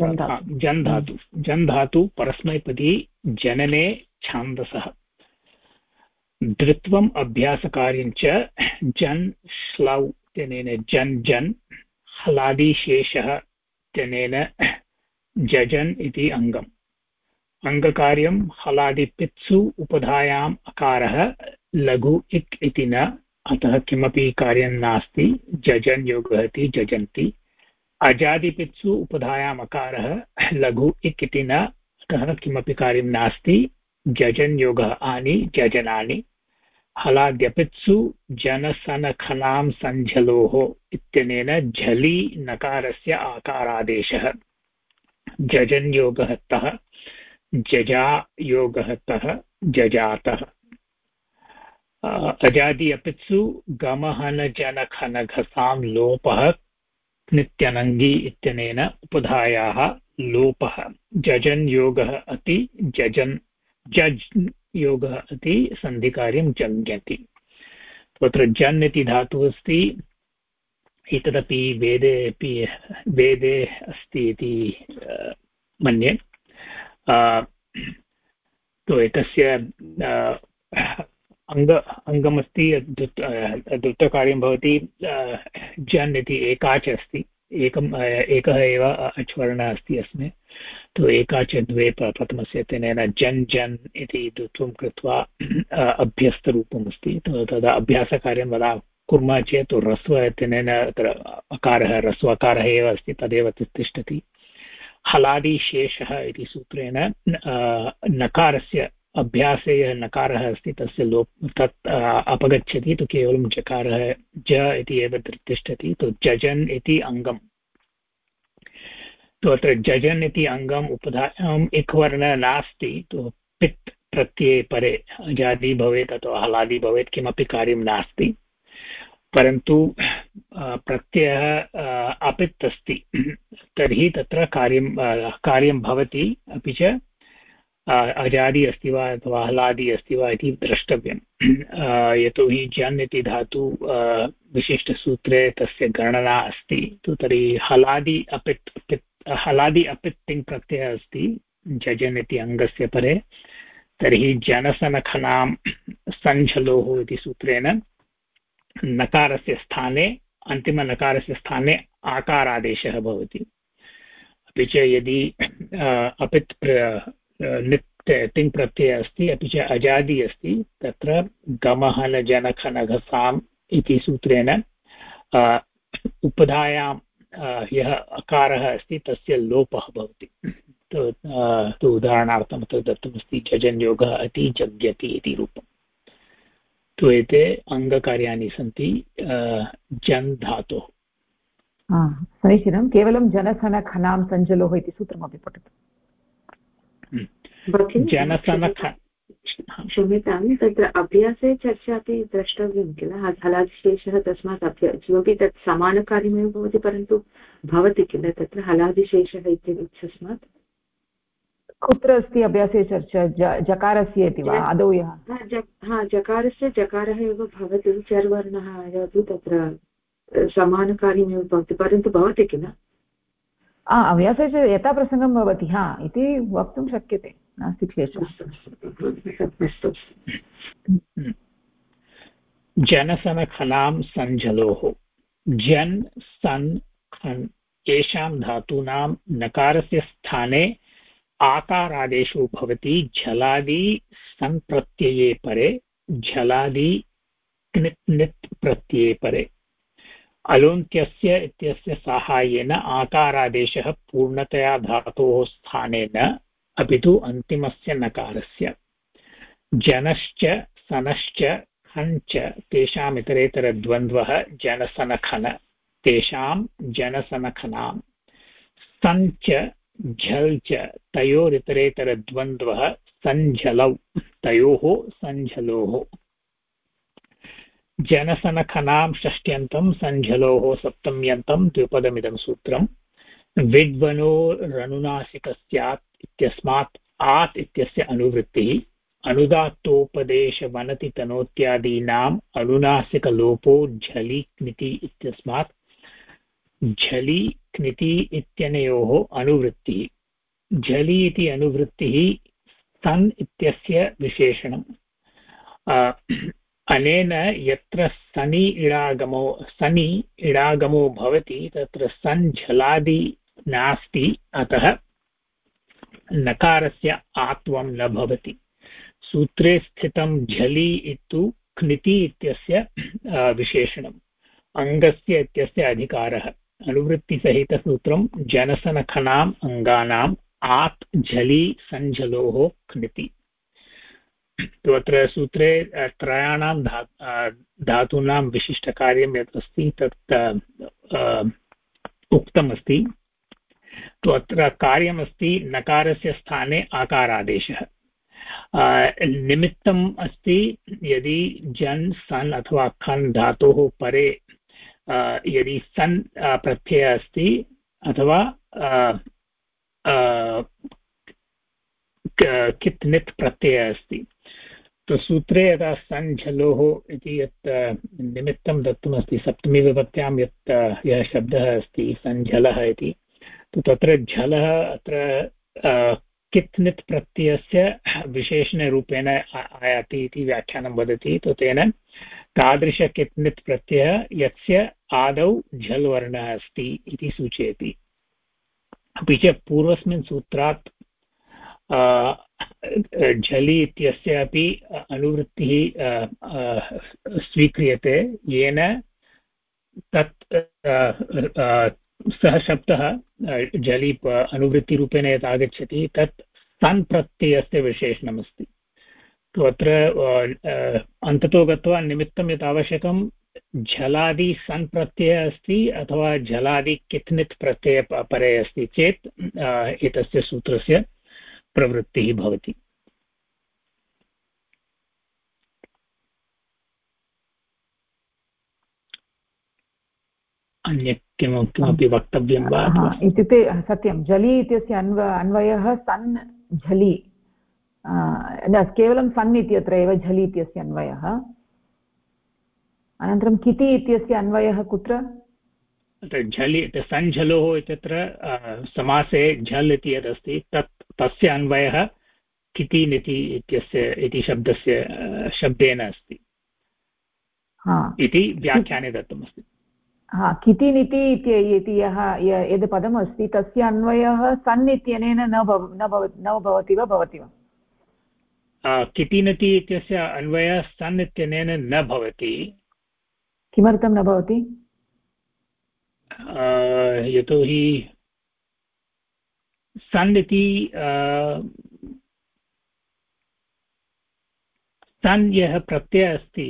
जन् धातु परस्मैपदी जनने छान्दसः धृत्वम् अभ्यासकार्यं च जन् श्लौ इत्यनेन जन् जन् हलादिशेषः इत्यनेन जजन् इति अङ्गम्। अङ्गकार्यं हलादिपित्सु उपधायाम् अकारः लघु इक् इति न, अतः किमपि कार्यं नास्ति। जजन् योगः इति जजन्ति। अजादिपित्सु उपधायाम् अकारः लघु इक् इति न, अतः किमपि कार्यं नास्ति। जजन् योगः आनि जजनानि। हलाद्यपित्सु जनसनखनां सञ्झलोः इत्यनेन झलि नकारस्य आकारादेशः। जजन् योगः तः, जजा योगः तः जजातः। अजादि अपित्सु गमहनजनखनघसां लोपः नित्यनङ्गी इत्यनेन उपधायाः लोपः। जजन् योगः अति जजन् जज् योगः अति सन्धिकार्यं जङ्गति। तत्र जन् इति धातुः अस्ति। एतदपि वेदे अस्ति इति मन्ये। तो एतस्य अङ्गमस्ति द्रुतकार्यं भवति। जन् इति एकाच अस्ति। एकः एव अच्वर्णः अस्ति अस्मिन्। तो एकाच द्वे प्रथमस्य तेन जन् जन् इति द्वित्वं कृत्वा अभ्यस्तरूपम् अस्ति। तदा अभ्यासकार्यं वदा कुर्मः चेत् ह्रस्व इत्यनेन अत्र अकारः ह्रस्वकारः एव अस्ति, तदेव तिष्ठति। हलादिशेषः इति सूत्रेण नकारस्य अभ्यासे यः नकारः अस्ति तस्य तत् अपगच्छति, तु केवलं जकारः ज इति एव तिष्ठति। तो जजन् इति अङ्गम्। तो अत्र जजन् इति अङ्गम् उपधायाम् इक्वर्णः नास्ति। तो पित् प्रत्यये परे अजादि भवेत् अथवा हलादि भवेत्, किमपि कार्यं नास्ति। परन्तु प्रत्ययः अपित् अस्ति तर्हि तत्र कार्यं भवति। अपि च अजादि अस्ति वा अथवा हलादि अस्ति वा इति द्रष्टव्यं। यतोहि जन् इति धातु विशिष्टसूत्रे तस्य गणना अस्ति। तो तर्हि हलादि अपित् तिङ् प्रत्ययः अस्ति जजन् इति अङ्गस्य परे। तर्हि जनसनखनां सञ्झलोः इति सूत्रेण नकारस्य स्थाने, अन्तिमनकारस्य स्थाने आकारादेशः भवति। अपि च यदि अपित् तिङ् प्रत्ययः अस्ति अपि च अजादि अस्ति, तत्र गमहनजनखनघसाम् इति सूत्रेण उपधायां यः अकारः अस्ति तस्य लोपः भवति। तो उदाहरणार्थम् अत्र दत्तमस्ति जजन् योगः अति जग्यति इति रूपम्। तो एते अङ्गकार्याणि सन्ति जन् धातोः। समीचीनं। केवलं जनसनखनां सञ्जलोः इति सूत्रमपि पठतु। क्षम्यतां, तत्र अभ्यासे चर्चा अपि द्रष्टव्यं किल। हलादिशेषः तस्मात् किमपि तत् समानकार्यमेव भवति, परन्तु भवति किल तत्र हलादिशेषः इत्यस्मात्। कुत्र अस्ति अभ्यासे चर्चा? जकारस्य इति वा आदौ यः? जकारस्य जकारः एव भवति, चर्वर्णः आयातु तत्र समानकार्यमेव भवति, परन्तु भवति किल। अभ्यासे च यथा प्रसङ्गं भवति इति वक्तुं शक्यते, नास्ति क्लेशः। जनसनखनां सञ्झलोः। जन् सन् खन् येषां धातूनां नकारस्य स्थाने आकारादेशो भवति झलादि सन् प्रत्यये परे, झलादि क्नित् नित् प्रत्यये परे। अलोन्त्यस्य इत्यस्य साहाय्येन आकारादेशः पूर्णतया धातोः स्थाने न, अपि तु अन्तिमस्य नकारस्य। जनश्च सनश्च खञ्च तेषाम् इतरेतरद्वन्द्वः जनसनखन, तेषां जनसनखनां। सञ्च झल् च तयोरितरेतरद्वन्द्वः सञ्झलौ, तयोः सञ्झलोः। जनसनखनां षष्ट्यन्तं सञ्झलोः सप्तम्यन्तं द्विपदमिदं सूत्रम् विद्वनो रनुनासिक स्यात् इत्यस्मात् आत् इत्यस्य अनुवृत्तिः अनुदात्तोपदेशवनति तनोत्यादीनाम् अनुनासिकलोपो झलि क्निति इत्यस्मात् झलि क्निति इत्यनयोः अनुवृत्तिः झलि इति अनुवृत्तिः सन् इत्यस्य विशेषणम् अनेन यत्र सनि इडागमो भवति तत्र सन् झलादि नास्ति अतः नकारस्य आत्वं न भवति सूत्रे स्थितं झलि इत्यु क्निति इत्यस्य विशेषणम् अङ्गस्य इत्यस्य अधिकारः अनुवृत्तिसहितसूत्रं जनसनखनाम् अङ्गानाम् आत् झलि सञ्झलोः क्निति तो अत्र सूत्रे त्रयाणां धातूनां विशिष्टकार्यं यत् अस्ति तत् उक्तमस्ति तो अत्र कार्यमस्ति नकारस्य स्थाने आकारादेशः निमित्तम् अस्ति यदि जन् सन् अथवा खन् धातोः परे यदि सन् प्रत्ययः अस्ति अथवा कित् नित् प्रत्ययः अस्ति तो सूत्रे यदा सन् झलोः इति यत् निमित्तं दत्तमस्ति सप्तमी विभक्त्यां यत् यः शब्दः अस्ति सञ्झलः इति तो तत्र झलः अत्र कित् नित् प्रत्ययस्य विशेषणरूपेण आयाति इति व्याख्यानं वदति तो तेन तादृश कित् नित् प्रत्ययः यस्य आदौ झल् वर्णः अस्ति इति सूचयति अपि च पूर्वस्मिन् सूत्रात् झलि इत्यस्य अपि अनुवृत्तिः स्वीक्रियते येन तत् सः शब्दः झलि अनुवृत्तिरूपेण यत् आगच्छति तत् सन् प्रत्ययस्य विशेषणमस्ति तो अत्र अन्ततो गत्वा निमित्तं यत् आवश्यकं झलादि सन् प्रत्ययः अस्ति अथवा झलादि कित् नित् प्रत्यय परे अस्ति चेत् एतस्य सूत्रस्य प्रवृत्तिः भवति अन्य किमपि वक्तव्यं वा इत्युक्ते सत्यं झलि इत्यस्य अन्वयः सन् झलि केवलं सन् इत्यत्र एव झलि इत्यस्य अन्वयः अनन्तरं किति इत्यस्य अन्वयः कुत्र झलि सन् झलोः इत्यत्र समासे झल् इति यदस्ति तस्य अन्वयः किति निति इत्यस्य इति शब्देन अस्ति इति व्याख्याने दत्तमस्ति किति निति इति यद् पदम् अस्ति तस्य अन्वयः सन् इत्यनेन न भवति वा भवति वा किति निति इत्यस्य अन्वयः सन् इत्यनेन न भवति किमर्थं न भवति यतोहि सन् इति सन् यः प्रत्ययः अस्ति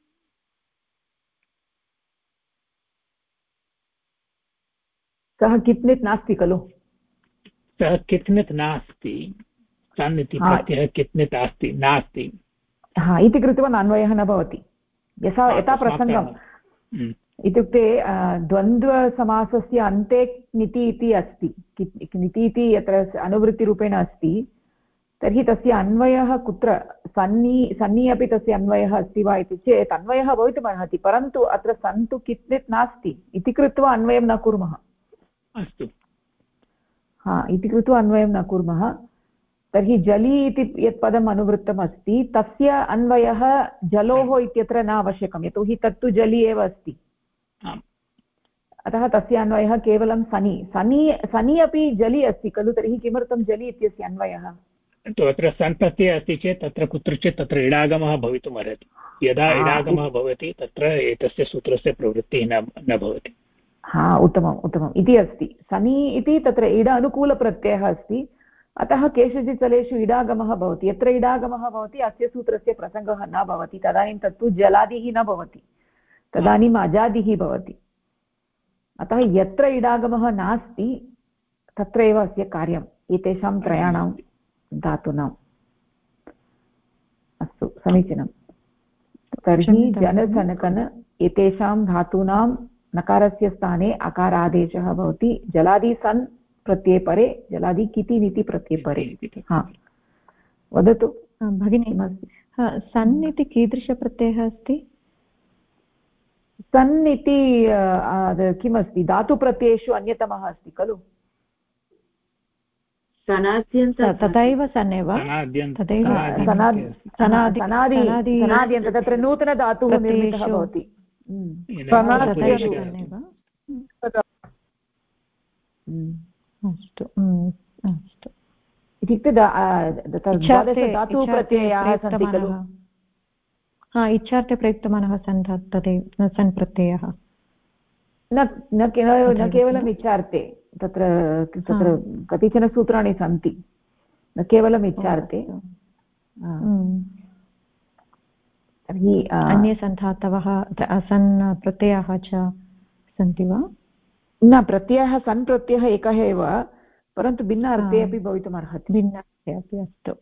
सः कित्नित् नास्ति खलु सः कित्नित् नास्ति सन् इति प्रत्ययः कित्नित् नास्ति इति कृत्वा अन्वयः न भवति यथा प्रसङ्गम् इत्युक्ते द्वन्द्वसमासस्य अन्ते निति इति अस्ति निति इति यत्र अनुवृत्तिरूपेण अस्ति तर्हि तस्य अन्वयः कुत्र सन्नि अपि तस्य अन्वयः अस्ति वा इति चेत् अन्वयः भवितुमर्हति परन्तु अत्र सन् तु कित्नित् नास्ति इति कृत्वा अन्वयं न कुर्मः अस्तु इति कृत्वा अन्वयं न कुर्मः तर्हि जलि इति यत् पदम् अनुवृत्तम् अस्ति तस्य अन्वयः जलोः इत्यत्र न आवश्यकं यतोहि तत्तु जलि एव अस्ति अतः तस्य अन्वयः केवलं सनि अपि जलि अस्ति खलु तर्हि किमर्थं जलि इत्यस्य अन्वयः अत्र सन् प्रत्ययः अस्ति चेत् तत्र कुत्रचित् तत्र इडागमः भवितुमर्हति यदा इडागमः भवति तत्र एतस्य सूत्रस्य प्रवृत्तिः न भवति उत्तमम् इति अस्ति सनि इति तत्र इड अनुकूलप्रत्ययः अस्ति अतः केषुचित् स्थलेषु इडागमः भवति यत्र इडागमः भवति अस्य सूत्रस्य प्रसङ्गः न भवति तदानीं तत्तु जलादिः न भवति तदानीम् अजादिः भवति अतः यत्र इडागमः नास्ति तत्र एव अस्य कार्यम् एतेषां त्रयाणां धातूनाम् अस्तु समीचीनम् तर्हि जनसनकन एतेषां धातूनां नकारस्य स्थाने अकारादेशः भवति जलादि सन् प्रत्यये परे जलादि किति नीति प्रत्यये परे। हा वदतु भगिनी। सन् इति कीदृशप्रत्ययः अस्ति? सन् इति किमस्ति धातुप्रत्ययेषु अन्यतमः अस्ति खलु। तथैव सन् एव सनाद्यन्त तत्र नूतनधातुः निर्मितः भवति। अस्तु अस्तु। इत्युक्ते धातुप्रत्ययाः सन्ति खलु। इच्छार्थे प्रयुक्तमानः सन् तदेव सन् प्रत्ययः न केवलम् इच्छार्थे तत्र कतिचन सूत्राणि सन्ति न केवलम् इच्छार्थे। तर्हि अन्ये सन्धातवः सन् प्रत्ययाः च सन्ति वा? न प्रत्ययः सन् प्रत्ययः एकः एव परन्तु भिन्न अर्थे अपि भवितुमर्हति। भिन्न अर्थे अपि अस्तु।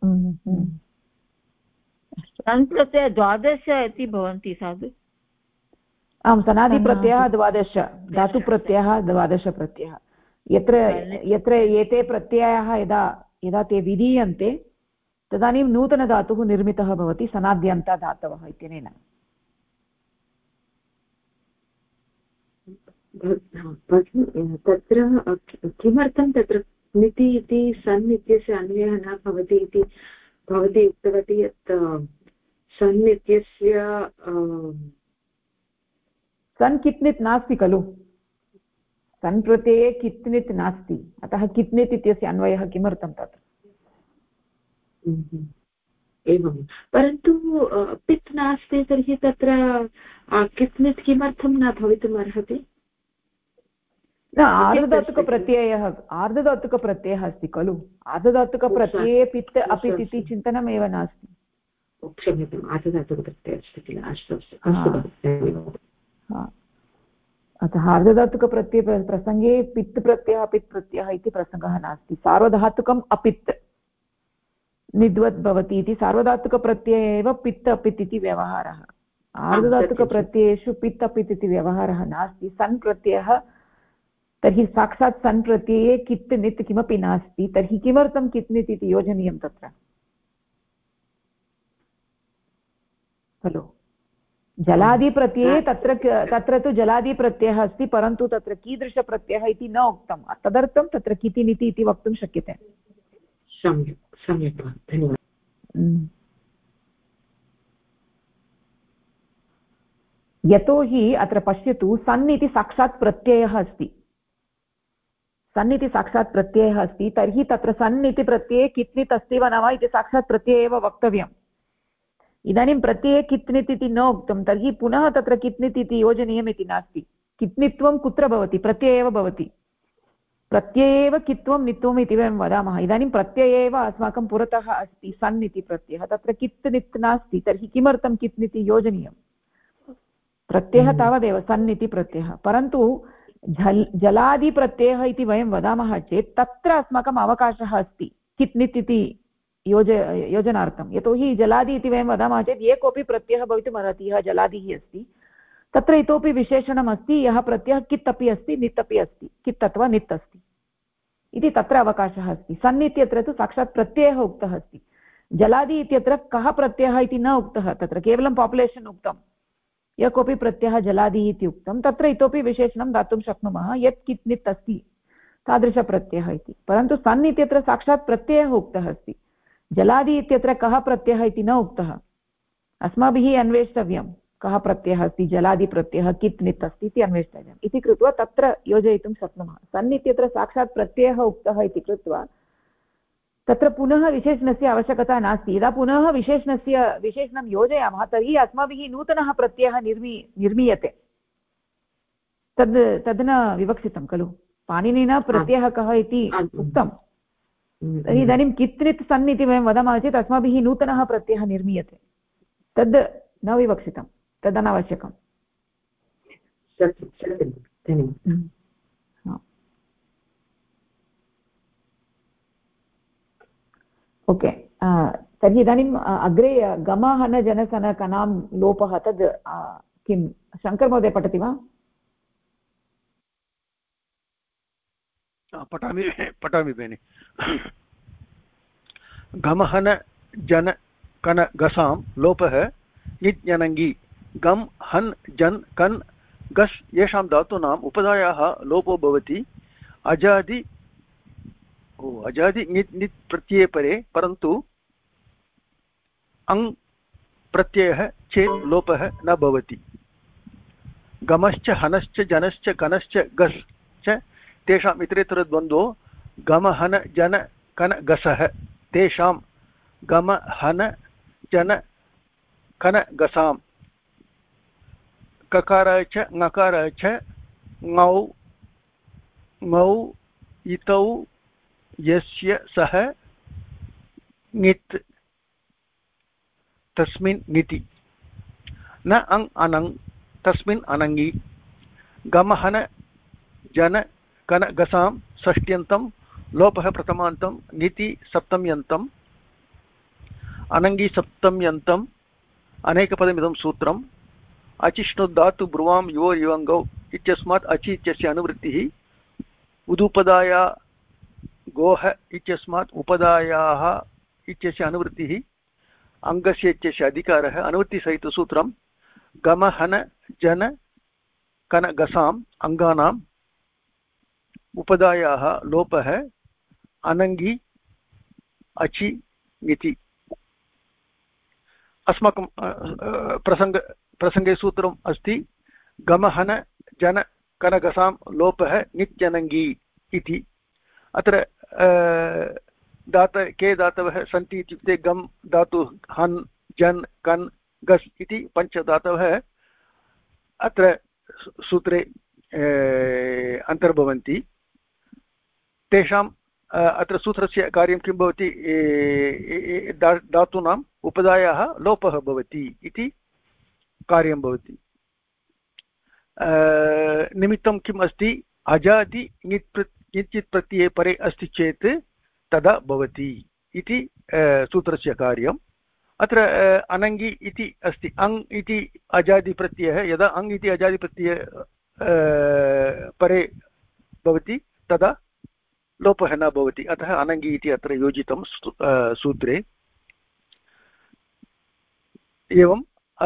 सन् प्रत्ययः 12 इति भवन्ति साधु। आम् सनादिप्रत्ययः 12 धातुप्रत्ययः 12 प्रत्ययः। यत्र यत्र एते प्रत्ययाः यदा यदा ते विधीयन्ते तदानीं नूतनधातुः निर्मितः भवति सनाद्यन्तधातवः इत्यनेन। तत्र किमर्थं तत्र नीति इति सन् इत्यस्य अन्वयः न भवति इति भवती उक्तवती यत् सन् इत्यस्य सन् कित्नित् नास्ति खलु। सन् प्रत्यये कित्नित् नास्ति अतः कित्नित् इत्यस्य अन्वयः किमर्थं तत्र। एवं परन्तु पित् नास्ति तर्हि तत्र कित्नित् किमर्थं न भवितुम् अर्हति? न आर्धधातुकप्रत्ययः अस्ति खलु। आर्धधातुकप्रत्यये पित् अपित् इति चिन्तनमेव नास्ति। क्षम्यताम् आर्धधातुकप्रत्ययः अस्ति किल। अस्तु अतः आर्धधातुकप्रत्यय प्रसङ्गे पित् प्रत्ययः अपित् प्रत्ययः इति प्रसङ्गः नास्ति। सार्वधातुकम् अपित् निद्वत् भवति इति सार्वधातुकप्रत्यये एव पित् अपित् इति व्यवहारः। आर्धधातुकप्रत्ययेषु पित् अपित् इति व्यवहारः नास्ति। सन् प्रत्ययः तर्हि साक्षात् सन् प्रत्यये कित् नित् किमपि नास्ति तर्हि किमर्थं कित् नित् इति योजनीयं तत्र खलु। जलादिप्रत्यये तत्र तु जलादिप्रत्ययः अस्ति परन्तु तत्र कीदृशप्रत्ययः इति न उक्तं तदर्थं तत्र किति निति इति वक्तुं शक्यते। सम्यक् धन्यवादः। यतोहि अत्र पश्यतु सन् इति साक्षात् प्रत्ययः अस्ति। सन् इति साक्षात् प्रत्ययः अस्ति तर्हि तत्र सन् इति प्रत्यये कित्नित् अस्ति वा न वा इति साक्षात् प्रत्यये एव वक्तव्यम्। इदानीं प्रत्यये कित्नित् इति न उक्तं तर्हि पुनः तत्र कित्नित् इति योजनीयम् इति नास्ति। कित्नित्वं कुत्र भवति? प्रत्यये एव भवति। प्रत्यये एव कित्वं नित्वम् इति वयं वदामः। इदानीं प्रत्यये एव अस्माकं पुरतः अस्ति सन् इति प्रत्ययः तत्र कित् नित् नास्ति तर्हि किमर्थं कित् नित् योजनीयं? प्रत्ययः तावदेव सन् इति प्रत्ययः। परन्तु जलादिप्रत्ययः इति वयं वदामः चेत् तत्र अस्माकम् अवकाशः अस्ति कित् नित् इति योजनार्थं। यतोहि जलादि इति वयं वदामः चेत् ये कोऽपि प्रत्ययः भवितुमर्हति यः जलादिः अस्ति तत्र इतोपि विशेषणम् अस्ति यः प्रत्ययः कित् अपि अस्ति नित् अपि अस्ति कित् अथवा नित् अस्ति इति तत्र अवकाशः अस्ति। सन् इत्यत्र तु साक्षात् प्रत्ययः उक्तः अस्ति। जलादि इत्यत्र कः प्रत्ययः इति न उक्तः तत्र केवलं पापुलेशन् उक्तं। यः कोऽपि प्रत्ययः जलादिः इति उक्तं तत्र इतोपि विशेषणं दातुं शक्नुमः यत् कित् नित् अस्ति तादृशप्रत्ययः इति। परन्तु सन् इत्यत्र साक्षात् प्रत्ययः उक्तः अस्ति। जलादि इत्यत्र कः प्रत्ययः इति न उक्तः। अस्माभिः अन्वेष्टव्यं कः प्रत्ययः अस्ति जलादिप्रत्ययः कित् नित् अस्ति इति अन्वेष्टव्यम् इति कृत्वा तत्र योजयितुं शक्नुमः। सन् इत्यत्र साक्षात् प्रत्ययः उक्तः इति कृत्वा तत्र पुनः विशेषणस्य आवश्यकता नास्ति। यदा पुनः विशेषणं योजयामः तर्हि अस्माभिः नूतनः प्रत्ययः निर्मीयते। तद् न विवक्षितं खलु। पाणिनिना प्रत्ययः कः इति उक्तं। तर्हि इदानीं कित् नित् सन् इति वयं वदामः चेत् अस्माभिः नूतनः प्रत्ययः निर्मीयते। तद् न विवक्षितं तद् अनावश्यकम्। ओके तर्हि इदानीम् अग्रे गमहनजनसनकनां लोपः तद् किं शङ्कर महोदय पठति वा? पठामि भगिनि। गमहन जन कन गसां लोपः निज्ञनङ्गी गम हन जन कन गस् येषां धातूनाम् उपधायाः लोपो भवति अजादि नित् नित् प्रत्यये परे परन्तु अङ् प्रत्ययः चेत् लोपः न भवति। गमश्च हनश्च जनश्च कनश्च गस् च तेषाम् इतरेतरद्वन्द्वो गम हन जन कन गसः तेषां गम हन जन कन गसां ककारः च ङकारः च ङौ ङौ इतौ यस्य सः ङित् तस्मिन् ङिति न अङ् अनङ् तस्मिन् अनङि गमहन जन कन गसां षष्ट्यन्तं लोपः प्रथमान्तं ङिति सप्तम्यन्तम् अनङ्गि सप्तम्यन्तम् अनेकपदमिदं सूत्रम् अचिष्णुधातु ब्रुवां यो युवङ्गौ इत्यस्मात् अचि इत्यस्य अनुवृत्तिः उदुपदाया गोः इत्यस्मात् उपदायाः इत्यस्य अनुवृत्तिः अङ्गस्य इत्यस्य अधिकारः अनुवृत्तिसहितसूत्रं गमहन जन कन गसाम् अङ्गानाम् उपदायाः लोपः अनङ्गि अचि इति। अस्माकं प्रसङ्गे सूत्रम् अस्ति गमहन जन कनगसां लोपः नित्यनङ्गी इति। अत्र के धातवः सन्ति इत्युक्ते गम् धातु हन् जन् कन् गस् इति पञ्चधातवः अत्र सूत्रे अन्तर्भवन्ति। तेषाम् अत्र सूत्रस्य कार्यं किं भवति धातूनाम् उपधायाः लोपः भवति इति कार्यं भवति। निमित्तं किम् अस्ति अजादि ङित् प्रत्यये परे अस्ति चेत् तदा भवति इति सूत्रस्य कार्यम्। अत्र अनङ्गि इति अस्ति अङ् इति अजादिप्रत्ययः यदा अङ् इति अजादिप्रत्यय परे भवति तदा लोपः न भवति अतः अनङ्गि इति अत्र योजितं सूत्रे। एवं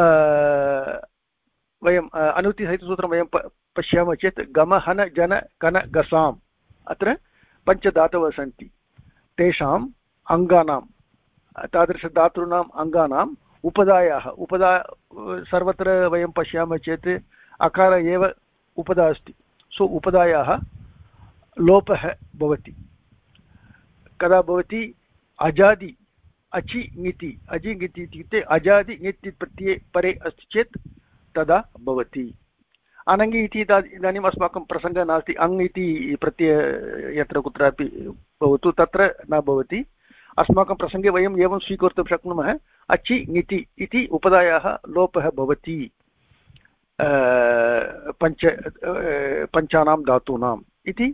वयम् अनुवृत्तिसहितसूत्रं वयं पश्यामः चेत् गमहन जन कन गसाम् अत्र पञ्चधातवः सन्ति तेषाम् अङ्गानां तादृशधातॄणाम् अङ्गानाम् उपधायाः उपधा सर्वत्र वयं पश्यामः चेत् अकार एव उपधा अस्ति। सो उपधायाः लोपः भवति कदा भवति अजादि अचि ङिति अजि ङिति इत्युक्ते अजादि ङिति प्रत्यये परे अस्ति चेत् तदा भवति। अनङ्गि इति इदानीम् अस्माकं प्रसङ्गः नास्ति अङ् इति प्रत्यय यत्र कुत्रापि भवतु तत्र न भवति। अस्माकं प्रसङ्गे वयम् एवं स्वीकर्तुं शक्नुमः अचि ङिति इति उपधायाः लोपः भवति पञ्चानां धातूनाम् इति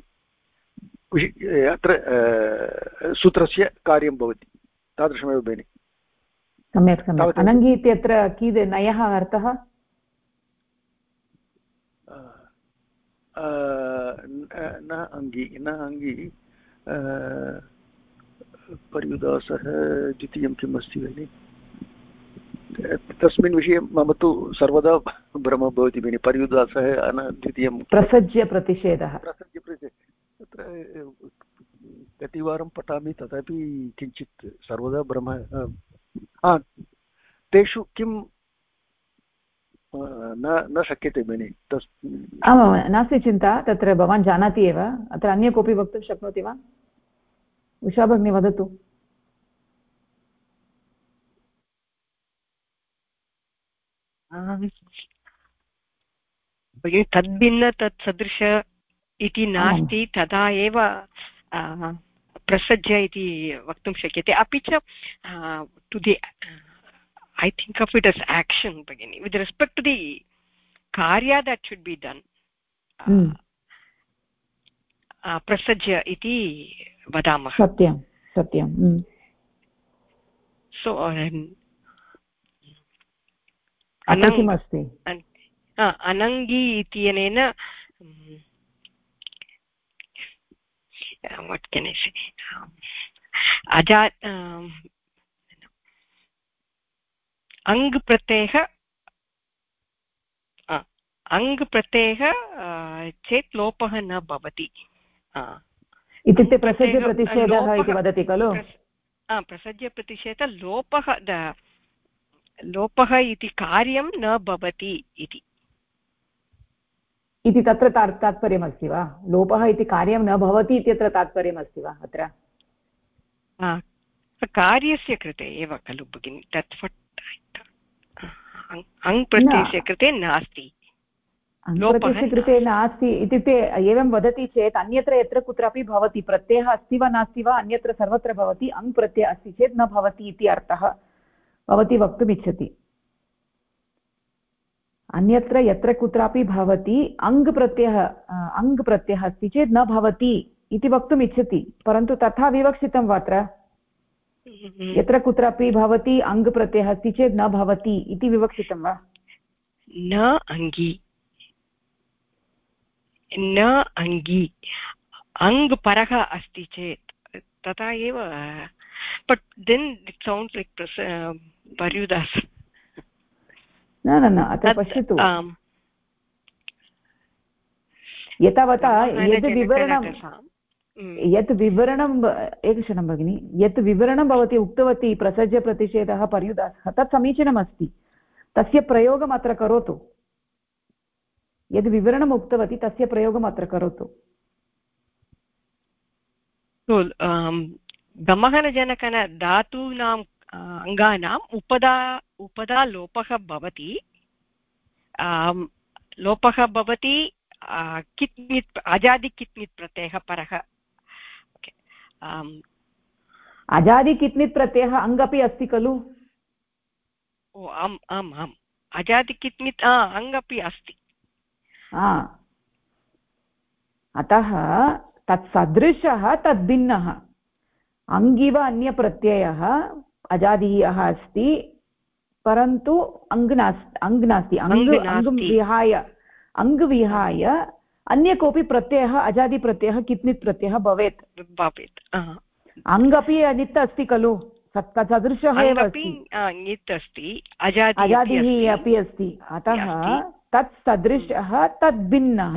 अत्र सूत्रस्य कार्यं भवति। तादृशमेव भगिनि। सम्यक् सम्यक्। अनङ्गि इत्यत्र कीद् नयः अर्थः? न अङ्गि न अङ्गि पर्युदासः द्वितीयं किम् अस्ति भगिनि तस्मिन् विषये मम तु सर्वदा भ्रमः भवति भगिनि। पर्युदासः द्वितीयं प्रसज्य प्रतिषेधः तत्र कतिवारं पठामि तथापि किञ्चित् सर्वदा भ्रमः तेषु किं न शक्यते भगिनि। आमां नास्ति चिन्ता तत्र भवान् जानाति एव। अत्र अन्य कोऽपि वक्तुं शक्नोति वा? उषा भगिनी वदतु। भगिनि तद्भिन्न तत् सदृश इति नास्ति तदा एव प्रसज्य इति वक्तुं शक्यते। अपि च to the I think of it as action begini with respect to the karya that should be done prasajya iti vadamah. satyam satyam so किमस्ति अनङ्गी इत्यनेन what can I say अङ् प्रत्ययः चेत् लोपः न भवति इत्युक्ते प्रसज्यप्रतिषेधः इति वदति खलु प्रसज्यप्रतिषेध लोपः इति कार्यं न भवति इति तत्र तात्पर्यमस्ति वा लोपः इति कार्यं न भवति इत्यत्र तात्पर्यमस्ति वा अत्र कार्यस्य कृते एव खलु भगिनि तत् अङ् प्रत्ययस्य कृते नास्ति प्रत्ययस्य कृते नास्ति इत्युक्ते एवं वदति चेत् अन्यत्र यत्र कुत्रापि भवति प्रत्ययः अस्ति वा नास्ति वा अन्यत्र सर्वत्र भवति अङ् प्रत्ययः अस्ति चेत् न भवति इति अर्थः भवती वक्तुमिच्छति अन्यत्र यत्र कुत्रापि भवति अङ् प्रत्ययः अस्ति चेत् न भवति इति वक्तुमिच्छति परन्तु तथा विवक्षितं वा अत्र यत्र कुत्रापि भवति अङ् प्रत्ययः अस्ति चेत् न भवति इति विवक्षितं वा न अङ्गी अङ् परः अस्ति चेत् तथा एव but then it sounds like paryudas न अत्र पश्यतु एतावता यत् विवरणम् एकक्षणं भगिनि यत् विवरणं भवती उक्तवती प्रसज्यप्रतिषेधः पर्युदासः तत् समीचीनमस्ति तस्य प्रयोगम् अत्र करोतु यद् विवरणम् उक्तवती तस्य प्रयोगम् अत्र करोतु गमहनजनकन धातूनाम् अङ्गानाम् उपदा लोपः भवति कित्नित् अजादि कित्नित् प्रत्ययः परः अजादि कित्नित् प्रत्ययः अङ्गपि अस्ति खलु आम् अजादि कित्नित् अङ्गपि अस्ति अतः तत्सदृशः तद्भिन्नः अङ्गिव अन्यप्रत्ययः अजादीयः अस्ति परन्तु अङ्ग् नास्ति अङ्ग् विहाय अन्य कोऽपि प्रत्ययः अजादिप्रत्ययः कित्नित् प्रत्ययः भवेत् अङ्गपि नित् अस्ति खलु सदृशः एव अस्ति अजादिः अपि अस्ति अतः तत् सदृशः तद्भिन्नः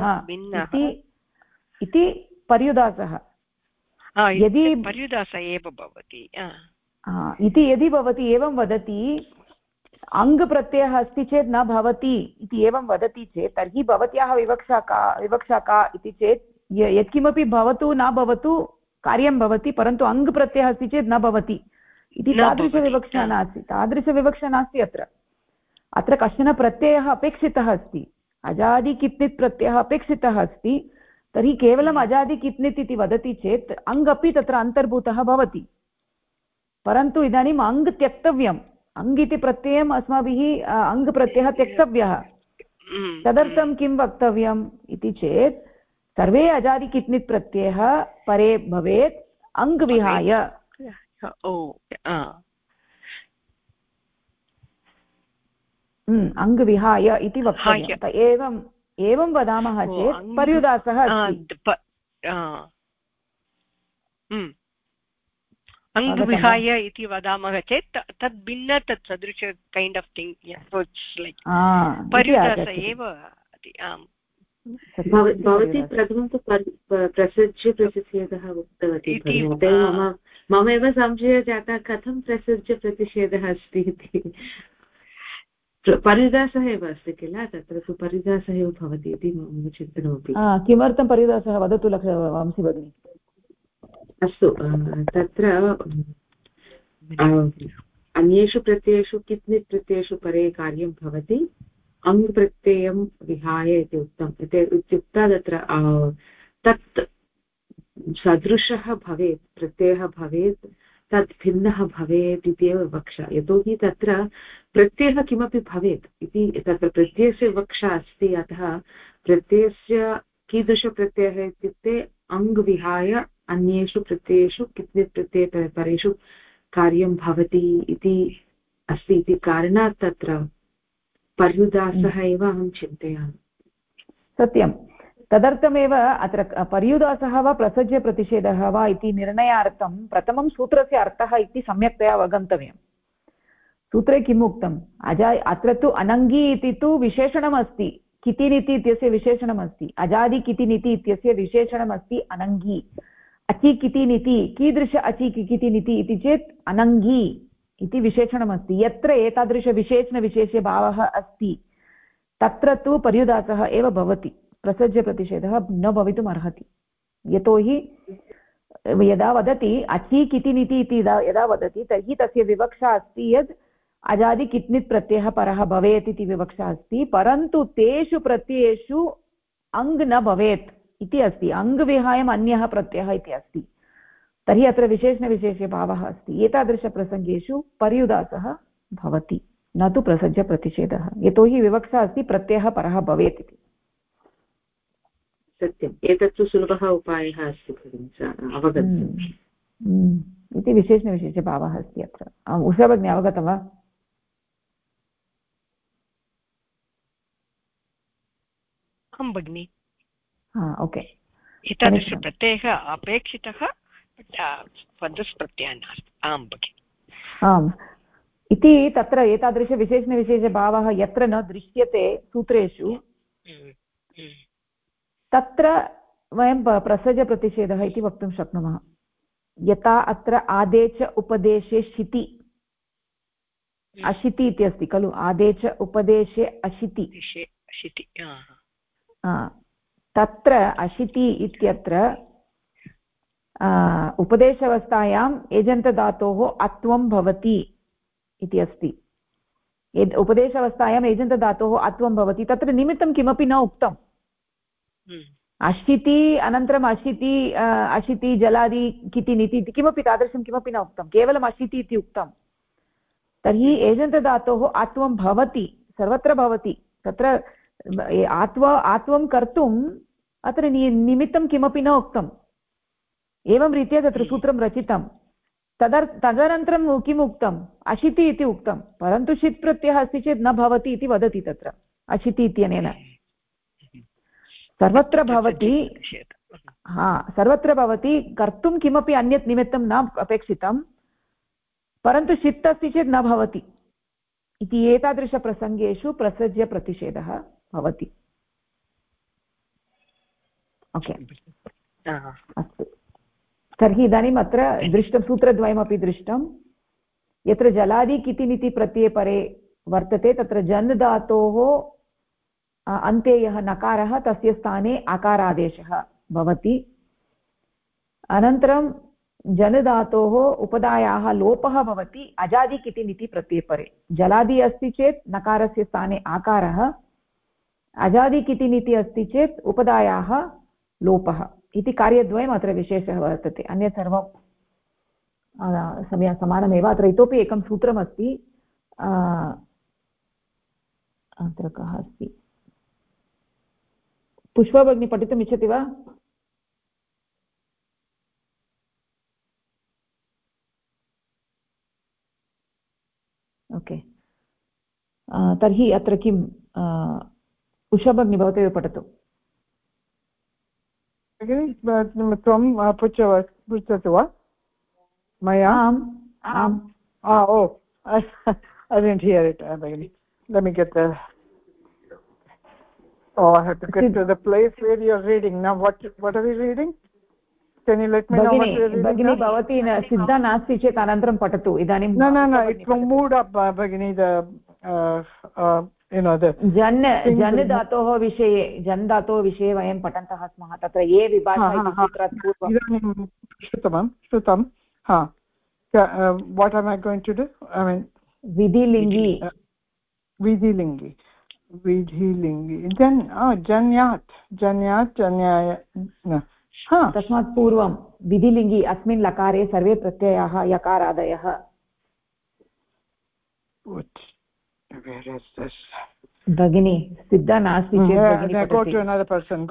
इति पर्युदासः यदि पर्युदासः एव भवति इति यदि भवती एवं वदति अङ् प्रत्ययः अस्ति चेत् न भवति इति एवं वदति चेत् तर्हि भवत्याः विवक्षा का इति चेत् यत्किमपि भवतु न भवतु कार्यं भवति परन्तु अङ् प्रत्ययः अस्ति चेत् न भवति इति तादृशविवक्षा नास्ति अत्र कश्चन प्रत्ययः अपेक्षितः अस्ति अजादि कित्नित् प्रत्ययः अपेक्षितः अस्ति तर्हि केवलम् अजादि कित्नित् इति वदति चेत् अङ् अपि तत्र अन्तर्भूतः भवति परन्तु इदानीम् अङ् त्यक्तव्यम् अङ् इति प्रत्ययम् अस्माभिः अङ् प्रत्ययः त्यक्तव्यः तदर्थं किं वक्तव्यम् इति चेत् सर्वे अजादि कित्नित् प्रत्ययः परे भवेत् अङ् विहाय अङ् विहाय इति वक्तव्यम् एवं वदामः चेत् पर्युदासः अङ् विहाय इति वदामः चेत् तद् भिन्न तत् सदृश कैण्ड् आफ् थिङ्ग् पर्युदास एव भवती प्रथमं तु प्रसज्य प्रतिषेधः उक्तवती मम एव संशयः जातः कथं प्रसज्य प्रतिषेधः अस्ति इति पर्युदासः एव अस्ति किल तत्र तु पर्युदासः एव भवति इति मम चिन्तनमपि किमर्थं पर्युदासः वदतु वंशी भगिनी अस्तु तत्र अन्येषु प्रत्ययेषु कित्नित् प्रत्ययेषु परे कार्यं भवति अङ् प्रत्ययं विहाय इति उक्तम् इत्युक्त्वा तत्र तत् सदृशः भवेत् प्रत्ययः भवेत् तत् भिन्नः भवेत् इत्येव विवक्षा यतोहि तत्र प्रत्ययः किमपि भवेत् इति तत्र प्रत्ययस्य विवक्षा अस्ति अतः प्रत्ययस्य कीदृशप्रत्ययः इत्युक्ते अङ् विहाय अन्येषु प्रत्ययेषु कित्नित् प्रत्ययपरेषु कार्यं भवति इति अस्ति इति कारणात् तत्र पर्युदासः एव अहं चिन्तयामि। सत्यं, तदर्थमेव अत्र पर्युदासः वा प्रसज्य प्रतिषेधः वा इति निर्णयार्थं प्रथमं सूत्रस्य अर्थः इति सम्यक्तया अवगन्तव्यं। सूत्रे किम् उक्तम्? अत्र तु अनङ्गी इति तु विशेषणमस्ति, कितिनिति इत्यस्य विशेषणमस्ति। अजादि कितिनिति इत्यस्य विशेषणमस्ति अनङ्गी। अचि कितिनिति, कीदृश अचि कितिनिति इति चेत् अनङ्गी इति विशेषणमस्ति। यत्र एतादृशविशेषणविशेष्यभावः अस्ति तत्र तु पर्युदासः एव भवति, प्रसज्यप्रतिषेधः न भवितुम् अर्हति। यतोहि यदा वदति अचि कितिनिति इति यदा वदति तर्हि तस्य विवक्षा अस्ति यद् अजादि कित्नित् प्रत्ययः परः भवेत् इति विवक्षा अस्ति, परन्तु तेषु प्रत्ययेषु अङ् न भवेत् इति अस्ति। अङ् विहाय अन्यः प्रत्ययः इति अस्ति, तर्हि अत्र विशेषणविशेष्यभावः अस्ति। एतादृशप्रसङ्गेषु पर्युदासः भवति, न तु प्रसज्यप्रतिषेधः, यतोहि विवक्षा अस्ति प्रत्ययः परः भवेत् इति। सत्यम्, एतत् तु सुलभः उपायः अस्ति भगिनि अवगन्तुम् इति विशेषणविशेषभावः अस्ति अत्र। उषा भगिनी अवगतं वा? आं भगिनि। ओके, एतादृशप्रत्ययः अपेक्षितः, पदप्रत्ययः नास्ति। आं भगिनि। आम् इति तत्र एतादृशविशेषणविशेषभावः यत्र न दृश्यते सूत्रेषु तत्र वयं प्रसजप्रतिषेधः इति वक्तुं शक्नुमः। यथा अत्र आदेश उपदेशे शिति, अशिति इति अस्ति खलु, आदेश उपदेशे अशिति। तत्र अशिति इत्यत्र उपदेशावस्थायाम् एजन्तधातोः अत्वं भवति इति अस्ति। उपदेशावस्थायाम् एजन्तधातोः अत्वं भवति, तत्र निमित्तं किमपि न उक्तम्। अशिति अनन्तरम् अशिति जलादि कितिनिति इति किमपि तादृशं किमपि न उक्तं, केवलम् अशिति इति उक्तं। तर्हि एजन्तधातोः आत्वं भवति, सर्वत्र भवति। तत्र आत्वं कर्तुम् अत्र निमित्तं किमपि न उक्तम्। एवं रीत्या तत्र सूत्रं रचितं। तदनन्तरं किम् उक्तम्? अशिति इति उक्तं, परन्तु षित् प्रत्ययः अस्ति चेत् न भवति इति वदति तत्र अशिति इत्यनेन। सर्वत्र भवति, सर्वत्र भवति, कर्तुं किमपि अन्यत् निमित्तं न अपेक्षितं, परन्तु षित् अस्ति चेत् न भवति इति। एतादृशप्रसङ्गेषु प्रसज्यप्रतिषेधः भवति। ओके, अस्तु। तर्हि इदानीम् अत्र दृष्टं, सूत्रद्वयमपि दृष्टं। यत्र जलादि कितिनिति प्रत्यये परे वर्तते तत्र जन् धातोः अन्ते यः नकारः तस्य स्थाने अकारादेशः भवति। अनन्तरं जन् धातोः उपधायाः लोपः भवति अजादि कितिनिति प्रत्यये परे। जलादि अस्ति चेत् नकारस्य स्थाने आकारः, अजादि कितिनिति अस्ति चेत् उपधायाः लोपः इति कार्यद्वयम् अत्र विशेषः वर्तते। अन्यत् सर्वं समानमेव। अत्र इतोपि एकं सूत्रमस्ति, अत्र कः अस्ति? पुष्पा भगिनी पठितुम् इच्छति वा? ओके, तर्हि अत्र किम् उषा भगिनी भवते पठतु। त्वं पृच्छतु वा मया? आम्। Oh, I didn't hear it, Bhagini. Let me get the... Oh, I have to get to the place where you're reading. Now, what are we reading? Can you let me know what you're reading? Bhagini, bhavati siddha nasti chet anantaram patatu. Idanim. No. It's moved up, Bhagini. The the jan dhatoh vishaye, jan dhatoh vishaye vayam patantah smah. Tatra ye vibhasha iti sutrat purvam. Idanim shrutam. What am I going to do? I mean, vidhilingi. Vidhilingi. Janyat. तस्मात् पूर्वं विधिलिङ्गि अस्मिन् लकारे सर्वे प्रत्ययाः यकारादयः। Where is this? भगिनी सिद्धा नास्ति चेत् go to another person.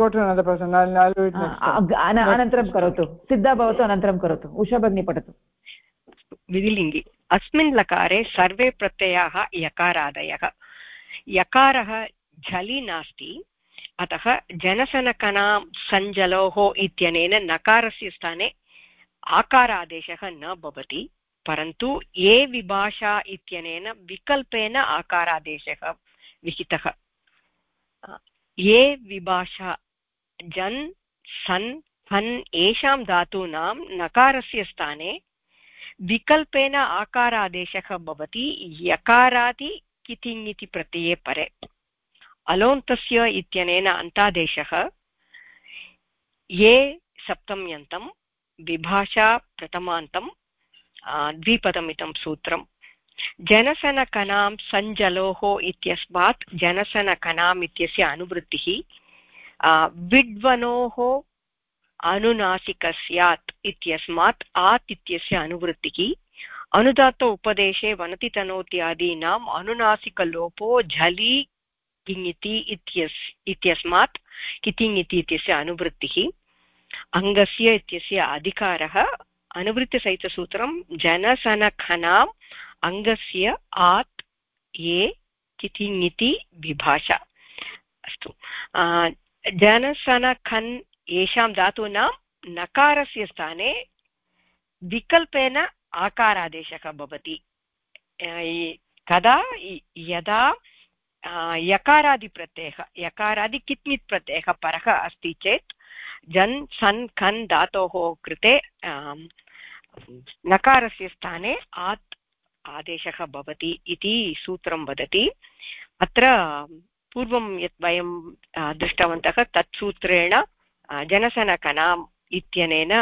I'll do it next time. अनन्तरं करोतु, सिद्धा भवतु, अनन्तरं करोतु। उषा भगिनी पठतु। विधिलिङ्गि अस्मिन् लकारे सर्वे प्रत्ययाः यकारादयः यकारः झलि नास्ति अतः जनसनकनां सञ्जलोः इत्यनेन नकारस्य स्थाने आकारादेशः न भवति परन्तु ये विभाषा इत्यनेन विकल्पेन आकारादेशः विहितः ये विभाषा जन् सन् हन् एषां धातूनां नकारस्य स्थाने विकल्पेन आकारादेशः भवति यकारादि कितिङ् इति प्रत्यये परे अलोन्तस्य इत्यनेन अन्तादेशः ये सप्तम्यन्तं विभाषा प्रथमान्तं द्विपदमितं सूत्रं जनसनकनां सञ्जलोः इत्यस्मात् जनसनकनाम् इत्यस्य अनुवृत्तिः विड्वनोः अनुनासिकस्यात् इत्यस्मात् आत् इत्यस्य अनुवृत्तिः अनुदात्त उपदेशे वनतितनोत्यादीनाम् अनुनासिकलोपो झलि किङिति इत्यस्मात् कितिङिति इत्यस्य अनुवृत्तिः अङ्गस्य इत्यस्य अधिकारः अनुवृत्तिसहितसूत्रं जनसनखनाम् अङ्गस्य आत् ये कितिङिति विभाषा अस्तु जनसनखन् येषां धातूनां नकारस्य स्थाने विकल्पेन आकारादेशः भवति कदा यदा यकारादिप्रत्ययः यकारादि कित्नित् प्रत्ययः परः अस्ति चेत् जन् सन् खन् धातोः कृते नकारस्य स्थाने आत् आदेशः भवति इति सूत्रं वदति अत्र पूर्वं यत् वयं दृष्टवन्तः तत् सूत्रेण जनसनकनाम् इत्यनेन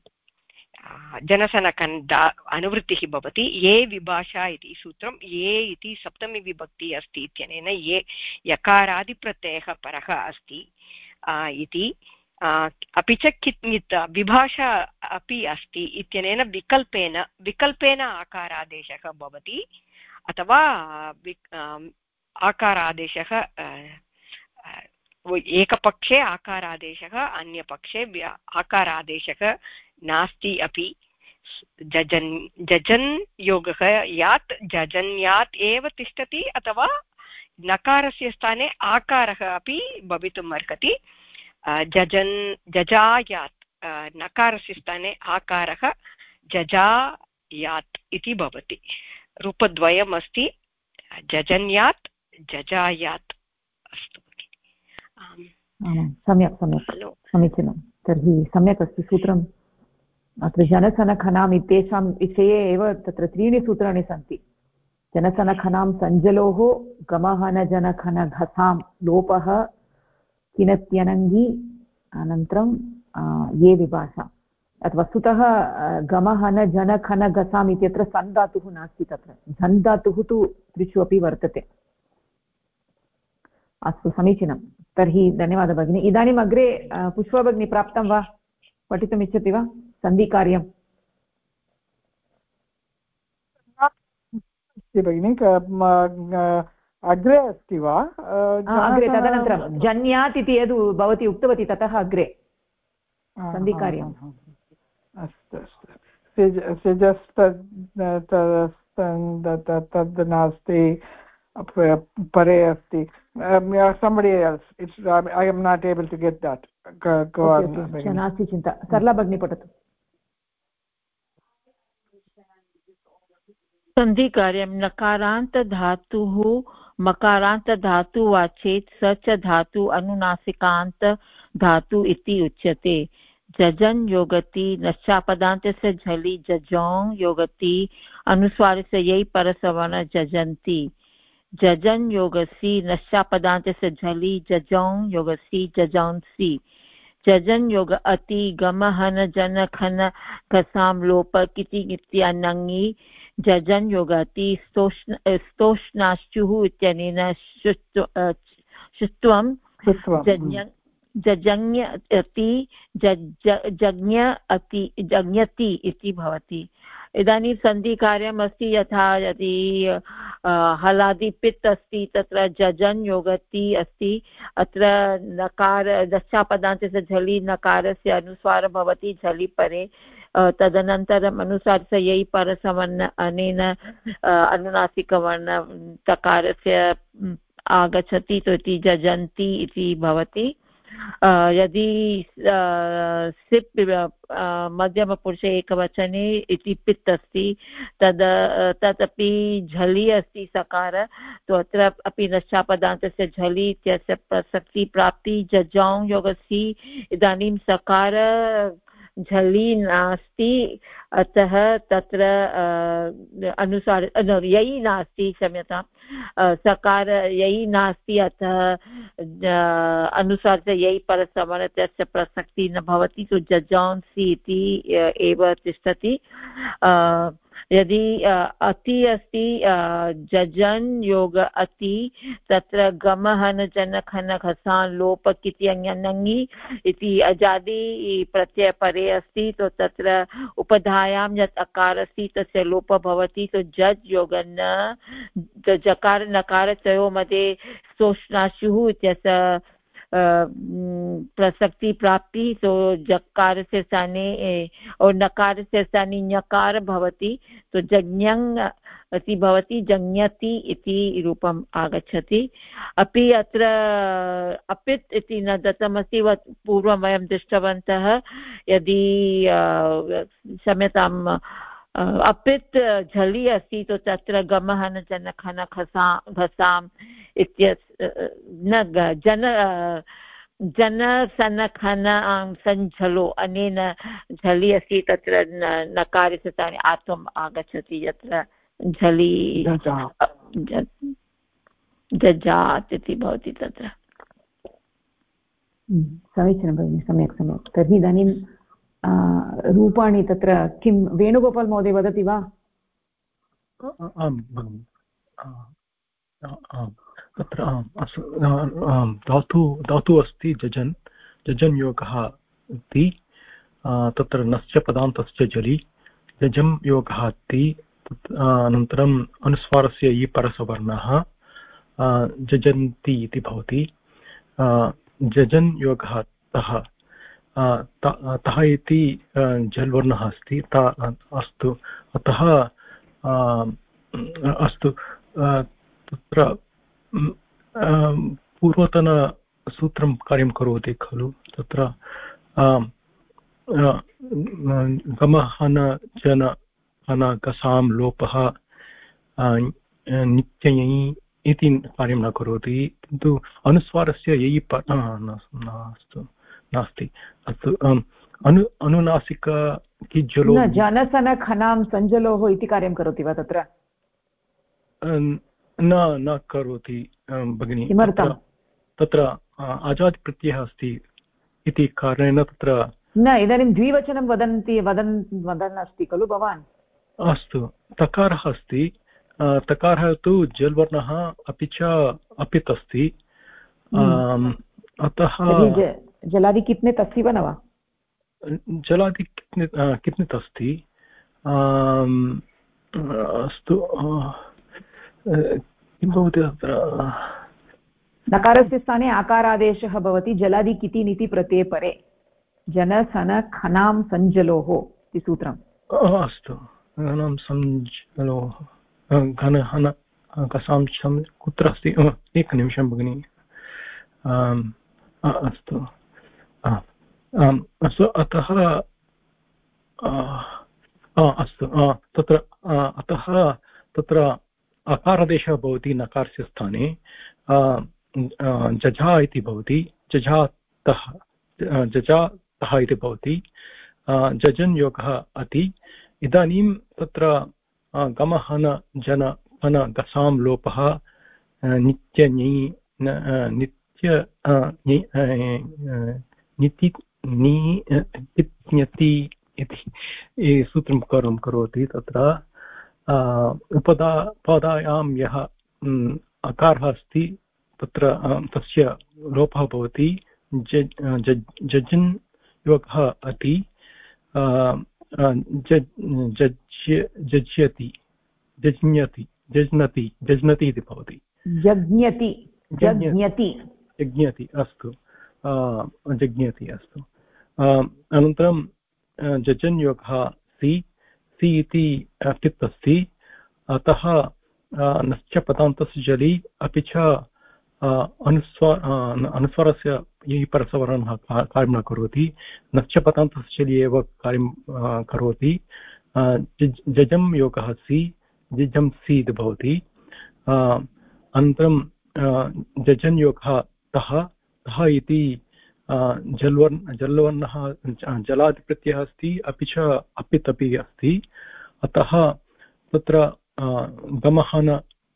जनसनकन् अनुवृत्तिः भवति ये विभाषा इति सूत्रं ये इति सप्तमी विभक्ति अस्ति इत्यनेन ये यकारादिप्रत्ययः परः अस्ति इति अपि च कित् विभाषा अपि अस्ति इत्यनेन विकल्पेन आकारादेशः भवति अथवा आकारादेशः एकपक्षे आकारादेशः अन्यपक्षे आकारादेशः नास्ति अपि जजन् योगः यात् जजन्यात् एव तिष्ठति अथवा नकारस्य स्थाने आकारः अपि भवितुम् अर्हति जजायात् नकारस्य स्थाने आकारः जजायात् इति भवति रूपद्वयम् अस्ति जजन्यात् जजायात् अस्तु सम्यक् समीचीनं तर्हि सम्यक् अस्ति सूत्रम् अत्र जनसनखनाम् इत्येषां विषये एव तत्र त्रीणि सूत्राणि सन्ति जनसनखनां सञ्जलोः गमहनजनखनघसां लोपः किनत्यनङ्गी अनन्तरं ये विभाषा अथवा वस्तुतः गमहनजनखनघसाम् इत्यत्र सन् धातुः नास्ति तत्र झन् धातुः तु त्रिषु अपि वर्तते अस्तु समीचीनं तर्हि धन्यवादः भगिनी इदानीम् अग्रे पुष्पा भगिनी प्राप्तं वा पठितुम् इच्छति वा सन्धिकार्यम् अस्ति भगिनि अग्रे अस्ति वा अग्रे तदनन्तरं जन्यात् इति यद् भवती उक्तवती ततः अग्रे सन्धिकार्यम् अस्तु अस्तु तद् नास्ति परे अस्ति somebody else I am not able to get that go on नास्ति चिन्ता सरला भगिनी पठतु सन्धिकार्यं नकारान्तधातुः मकारान्तधातु वा चेत् स च धातु अनुनासिकान्त धातु इति उच्यते जजन् योगति नश्चापदान्तस्य झलि जजों योगति अनुस्वारस्य यै परसवर्ण जजन्ति जजन् योगसि नश्चापदान्तस्य झलि जजों योगसि जजौंसि जजन् योग अति गमहन जन खन कसां लोप किति इत्यनङि जजन् योगति स्तोष्णाश्चुः इत्यनेन शुत्वं जजन्यति जज्ञति इति भवति इदानीं सन्धिकार्यम् अस्ति यथा यदि हलादिपित् अस्ति तत्र जजन् योगति अस्ति अत्र नकार दशापदान्तस्य झलि नकारस्य अनुस्वारः भवति झलि परे तदनन्तरम् अनुसारसयै परसवर्ण अनेन अनुनासिकवर्ण तकारस्य आगच्छति इति जजन्ति इति भवति। यदि सिप् मध्यमपुरुषे एकवचने इति पित् अस्ति तदपि झलि अस्ति सकार, तो अत्र अपि नश्चापदान्तस्य झलि इत्यस्य प्रसक्तिप्राप्ति जजौं योगस्ति। इदानीं सकार झलि नास्ति, अतः तत्र अनुसार यै नास्ति, क्षम्यतां, सकार यै नास्ति, अतः अनुसार यै परसवर्णस्य प्रसक्तिः न भवति, तो जजौंसि इति एव तिष्ठति। यदि अति अस्ति जजन् योग अति, तत्र गमहन जनखन घसान् लोप किति अङ्गि इति अजादि प्रत्यय परे अस्ति, तो तत्र उपधायां यत् अकार अस्ति तस्य लोप भवति, तो जज् योग न जकार नकार तयोः मध्ये सोष्णाशुः इत्यस्य प्रसक्ति प्राप्ति, तो जकार से स्थाने और नकार से स्थाने ञकार भवति, तो जज्ञं इति भवति, जज्ञति इति रूपम् आगच्छति। अपि अत्र अपित् इति न दत्तमस्ति, पूर्वं वयं दृष्टवन्तः। यदि क्षम्यताम्, अपित् झलि अस्ति, तो तत्र गमहन जनखन घसाम् इत्यस्य न जन सनखन सञ्झलो अनेन झलि अस्ति, तत्र नकारस्य स्थाने आत्वम् आगच्छति, यत्र झलि जजात् इति भवति तत्र। समीचीनं भगिनि, सम्यक् सम्यक्। तर्हि इदानीं रूपाणि तत्र किं वेणुगोपाल् महोदय वदति वा? आम् भगिनि, तत्र धातु अस्ति जजन्, जजन् योगः इति, तत्र नस्य पदान्तस्य जलि जजं योगः अस्ति। अनन्तरम् अनुस्वारस्य इ परसवर्णः जजन्ति इति भवति। जजन् योगः तः, तः इति जल्वर्णः अस्ति, अस्तु, अतः अस्तु, तत्र पूर्वतनसूत्रं कार्यं करोति खलु, तत्र गमहन जन हन गसां लोपः नित्ययै इति कार्यं न करोति, किन्तु अनुस्वारस्य यै नास्ति। अस्तु, अनुनासिक किज्जलो जनसनखनां सञ्जलोः इति कार्यं करोति वा तत्र? न करोति भगिनि। किमर्थं? तत्र अजादिप्रत्ययः अस्ति इति कारणेन तत्र न, इदानीं द्विवचनं वदन् अस्ति खलु भवान्? अस्तु, तकारः अस्ति, तकारः तु जल्वर्णः अपि च अपित् अस्ति, अतः जलादि कित्नित् अस्ति वा न वा? जलादि कित्नित् अस्ति। अस्तु, किं भवति तत्र? नकारस्य स्थाने आकारादेशः भवति, जलादि किति इति प्रत्यये परे, जनसन खनां सञ्जलोः इति सूत्रम्। अस्तु, घनं सञ्जलोः, घनहन कसां कुत्र अस्ति? एकनिमिषं भगिनि। अस्तु, अस्तु, अतः अस्तु, तत्र अतः तत्र अकारादेशः भवति नकारस्य स्थाने, जझा इति भवति, जझातः इति भवति, जजन् योगः अति। इदानीं तत्र गमहन जन हन गसां लोपः नित्यञि नित्य नित्यति इति सूत्रं करोति। तत्र उपधायां यः अकारः अस्ति तत्र तस्य लोपः भवति, जजन् योगः अति, जज्यति जज्नति इति भवति, जज्ञति। अस्तु, जज्ञति। अस्तु, अनन्तरं जजन् योगः सि सि इति पित् अस्ति अतः नश्च पदान्तस्य जलि अपि च अनुस्वारस्य यः परसवर्णः कार्यं न करोति नश्च पदान्तस्य जलि एव कार्यं करोति जजं योगः सि जजं सि इति भवति अनन्तरं जजन् योगः तः तः इति जलवर्णः जलादिप्रत्ययः अस्ति अपि च अपित् अपि अस्ति अतः तत्र गमहन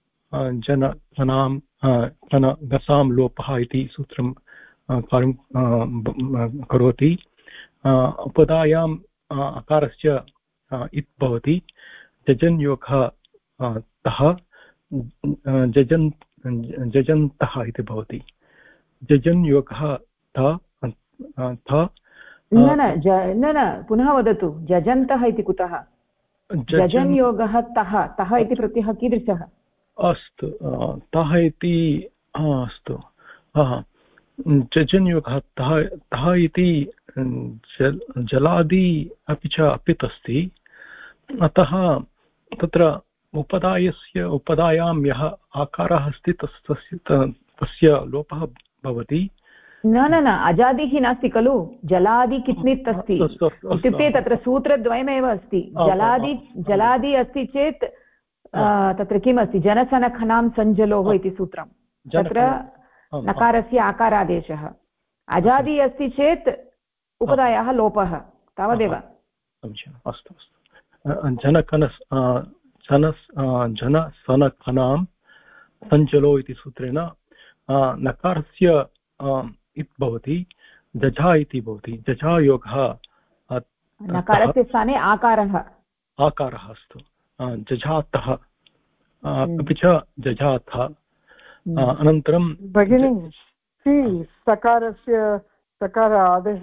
जन गसां लोपः इति सूत्रं कार्यं करोति उपधायाम् अकारस्य इत् भवति जजन् योगः तः जजन्तः इति भवति जजन् योगः न पुनः वदतु जजन्तः इति कुतः जजन् योगः तः तः इति प्रत्ययः कीदृशः अस्तु तः इति अस्तु जजन् योगः तः इति जलादि अपि च अपित् अस्ति अतः तत्र उपधायां यः आकारः अस्ति तस्य लोपः भवति न अजादिः नास्ति खलु जलादि कित्नित् अस्ति इत्युक्ते तत्र सूत्रद्वयमेव अस्ति जलादि अस्ति चेत् तत्र किम् अस्ति जनसनखनां सञ्जलोः इति सूत्रं तत्र नकारस्य आकारादेशः अजादि अस्ति चेत् उपधायाः लोपः तावदेव अस्तु जनसनखनां सञ्जलो इति सूत्रेण नकारस्य इत् भवति जझा इति भवति जझा योगः नकारस्य स्थाने आकारः अस्तु जझातः अपि च जझातः अनन्तरं भगिनी सकार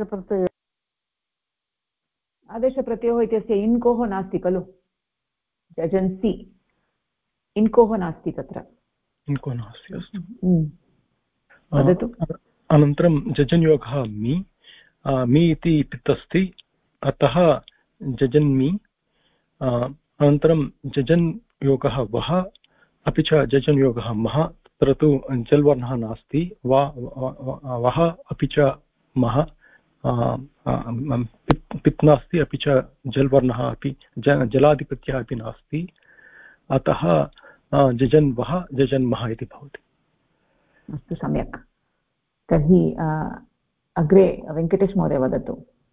आदेशप्रत्ययोः इत्यस्य इन्कोः नास्ति खलु जजन्सि इन्कोः नास्ति तत्र इन्को नास्ति अस्तु वदतु अनन्तरं जजन् योगः मी इति पित् अस्ति अतः जजन्मि अनन्तरं जजन् योगः वः अपि च जजन् योगः मः तत्र तु जल्वर्णः नास्ति वः अपि च मः पित् नास्ति अपि च जल्वर्णः अपि जलादिप्रत्ययः अपि नास्ति अतः जजन् वः जजन् मः इति भवति अस्तु सम्यक् तर्हि अग्रे वेङ्कटेश महोदय वदतु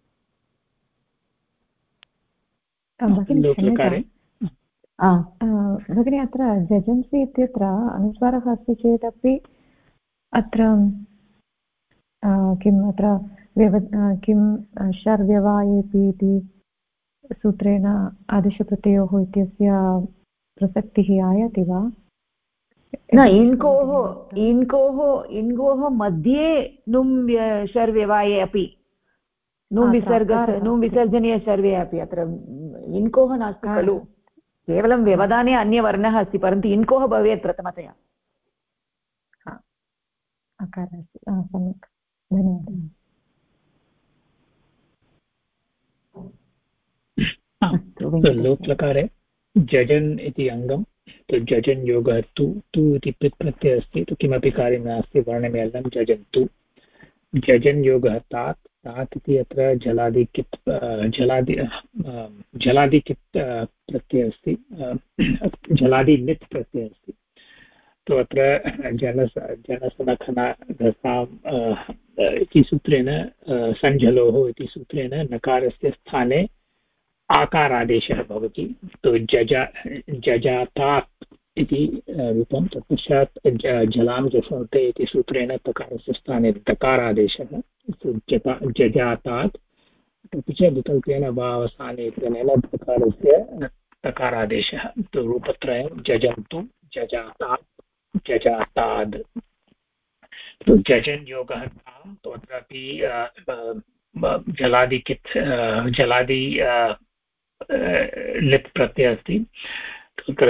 भगिनी अत्र जजन्सि इत्यत्र अनुस्वारः अस्ति चेदपि अत्र किम् अत्र किं शर्व्यवायेपि इति सूत्रेण आदेशप्रत्ययोः इत्यस्य प्रसक्तिः आयाति वा न इन्कोः मध्ये नुम् शर्व्यवाये अपि नुम् विसर्जनीय शर्वे अपि अत्र इन्कोः नास्ति खलु केवलं व्यवधाने अन्यवर्णः अस्ति परन्तु इन्कोः भवेत् प्रथमतया आकारः अस्ति सम्यक् धन्यवादः लोट्लकारे जजन् इति अङ्गं जजन् योगः तु इति प्रत्ययः अस्ति तु किमपि कार्यं नास्ति वर्णमेलनं जजन्तु जजन् योगः तात् इति अत्र जलादिकित् प्रत्ययः अस्ति जलादि नित् प्रत्ययः अस्ति तु अत्र जनसनखनाघसाम् इति सूत्रेण सञ्झलोः इति सूत्रेण नकारस्य स्थाने आकारादेशः भवति तु जजातात् इति रूपं तत्पश्चात् जलां जसन्ते इति सूत्रेण तकारस्य स्थाने दकारादेशः जजातात् अपि च विकल्पेन वा अवसाने इत्यनेन दकारस्य दकारादेशः तु रूपत्रयं जजन्तु जजातात् जजाताद् तु जजन् योगः तां तु अत्रापि जलादि लिप् प्रत्ययः अस्ति तत्र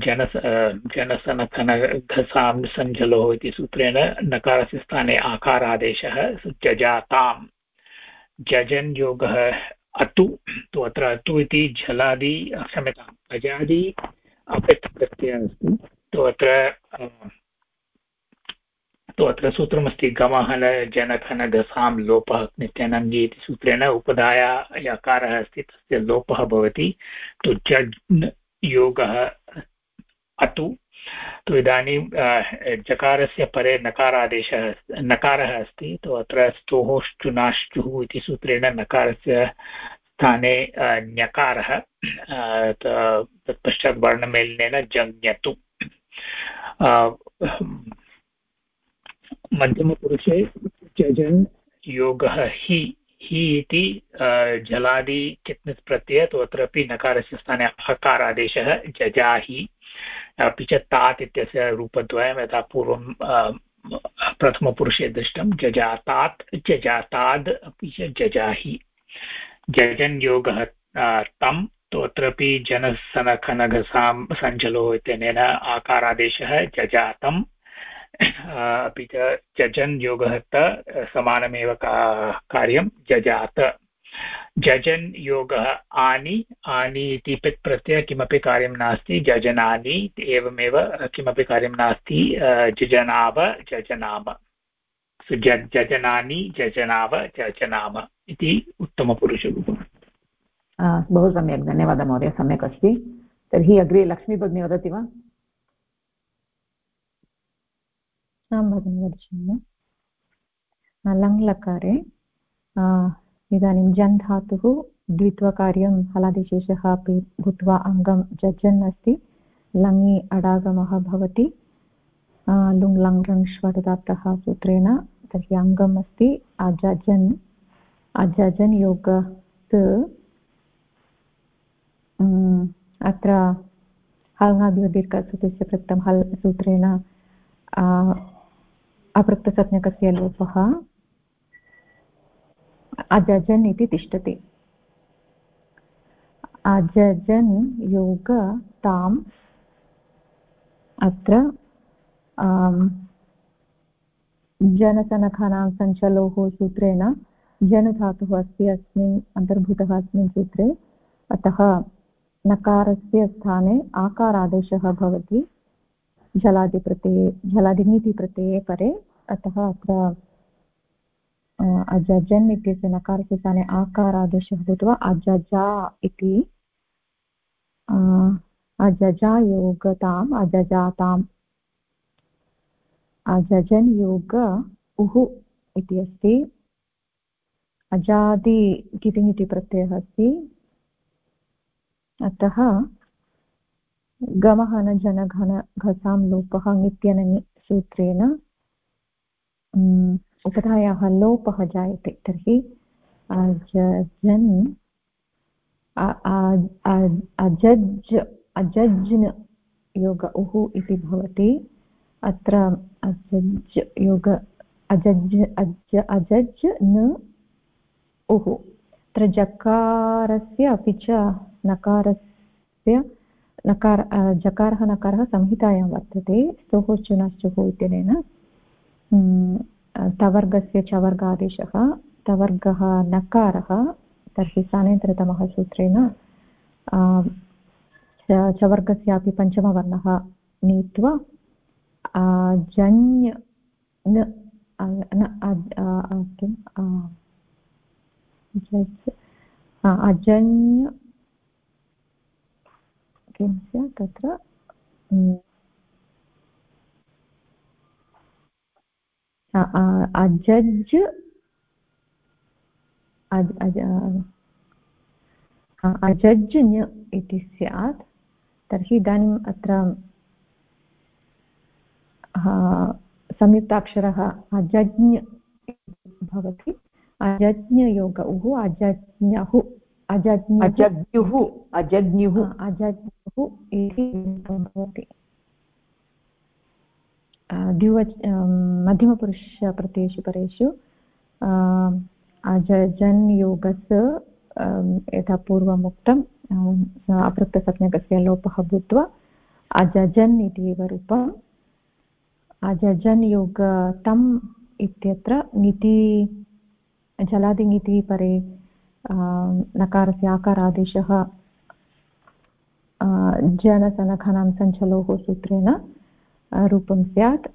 जनसनखनघसां सञ्जलोः इति सूत्रेण नकारस्य स्थाने आकारादेशः जजातां जजन् योगः अतु तु अत्र अतु इति झलादि क्षम्यताम् अजादि अपित् प्रत्ययः अस्ति तु अत्र सूत्रमस्ति गमहन जनखन गसां लोपः नित्यनङ्गी इति सूत्रेण उपधाया यकारः अस्ति तस्य लोपः भवति तु जड् योगः अतु तु इदानीं जकारस्य परे नकारः अस्ति तु अत्र स्तोश्चुनाश्चुः इति सूत्रेण नकारस्य स्थाने ञकारः तत्पश्चात् वर्णमेलनेन जङ्यतु मध्यमपुरुषे जजन् योगः हि इति जलादि चित्निस् प्रत्यय तु अत्रापि नकारस्य स्थाने हकारादेशः जजाहि अपि च तात् इत्यस्य रूपद्वयं यथा पूर्वं प्रथमपुरुषे दृष्टं जजातात् जजाताद् अपि च जजाहि जजन् योगः तं तु अत्रापि जनसनखनघसां सञ्चलो इत्यनेन आकारादेशः जजातम् अपि च जजन् योगः त समानमेव कार्यं जजात जजन् योगः आनि इति पित् प्रत्यय किमपि कार्यं नास्ति जजनानि एवमेव किमपि कार्यं नास्ति जजनाव जजनाम जजनानि जजनाव जजनाम इति उत्तमपुरुषरूपम् बहु सम्यक् धन्यवादः महोदय सम्यक् अस्ति तर्हि अग्रे लक्ष्मी भगिनी वदति वा आं भगिनि वदिष्यामि लङ् लकारे इदानीं जन् धातुः द्वित्वकार्यं हलादिशेषः अपि भूत्वा अङ्गं जजन् अस्ति लङि अडागमः भवति लुङ् लङ् रङ् श्वदात्तः सूत्रेण तर्हि अङ्गम् अस्ति अजजन् योगात् अत्र हल्ङ्गादिदीर्घसूत्रस्य कृतं हल् सूत्रेण अपृक्तसंज्ञकस्य लोपः अजजन् इति तिष्ठति अजजन् योग ताम् अत्र जनसनखानां सञ्चलोः सूत्रेण जन धातुः अस्ति अस्मिन् अन्तर्भूतः अस्मिन् सूत्रे अतः नकारस्य स्थाने आकारादेशः भवति झलादिनीति प्रत्यये परे अतः अत्र अजजन् इत्यस्य नकारस्य स्थाने आकारादेशः भूत्वा अजजा इति अजजा योगताम् अजजाताम् अजजन् योग उः इति अस्ति अजादि कितिनिति प्रत्ययः अस्ति अतः गमहन जनघन घसां लोपः नित्यननि सूत्रेण उपधायाः लोपः जायते तर्हि अजजन् अजज्न् योग उः इति भवति अत्र अजज् योग अजज् न उः अत्र जकारस्य अपि च नकारस्य जकारः नकारः संहितायां वर्तते स्तोश्चुनाश्चुः इत्यनेन तवर्गस्य चवर्गादेशः तवर्गः नकारः तर्हि स्थानेन्तरतमः सूत्रेण चवर्गस्यापि पञ्चमवर्णः नीत्वा अजन्य अजन्य किं स्यात् तत्र अजज् अजज्ञ इति स्यात् तर्हि इदानीम् अत्र संयुक्ताक्षरः अजज्ञ भवति अजज्ञयोग उः अजज्ञः अजज्ञुः इति भवति मध्यमपुरुषप्रत्ययेषु परेषु अजजन् योगस्य यथा पूर्वम् उक्तम् अपृक्तसंज्ञकस्य लोपः भूत्वा अजजन् इति एव रूपम् अजजन् योग तम् इत्यत्र ङिति जलादिङिति परे नकारस्य आकारादेशः जनसनखनां सञ्चलोः सूत्रेण रूपं स्यात्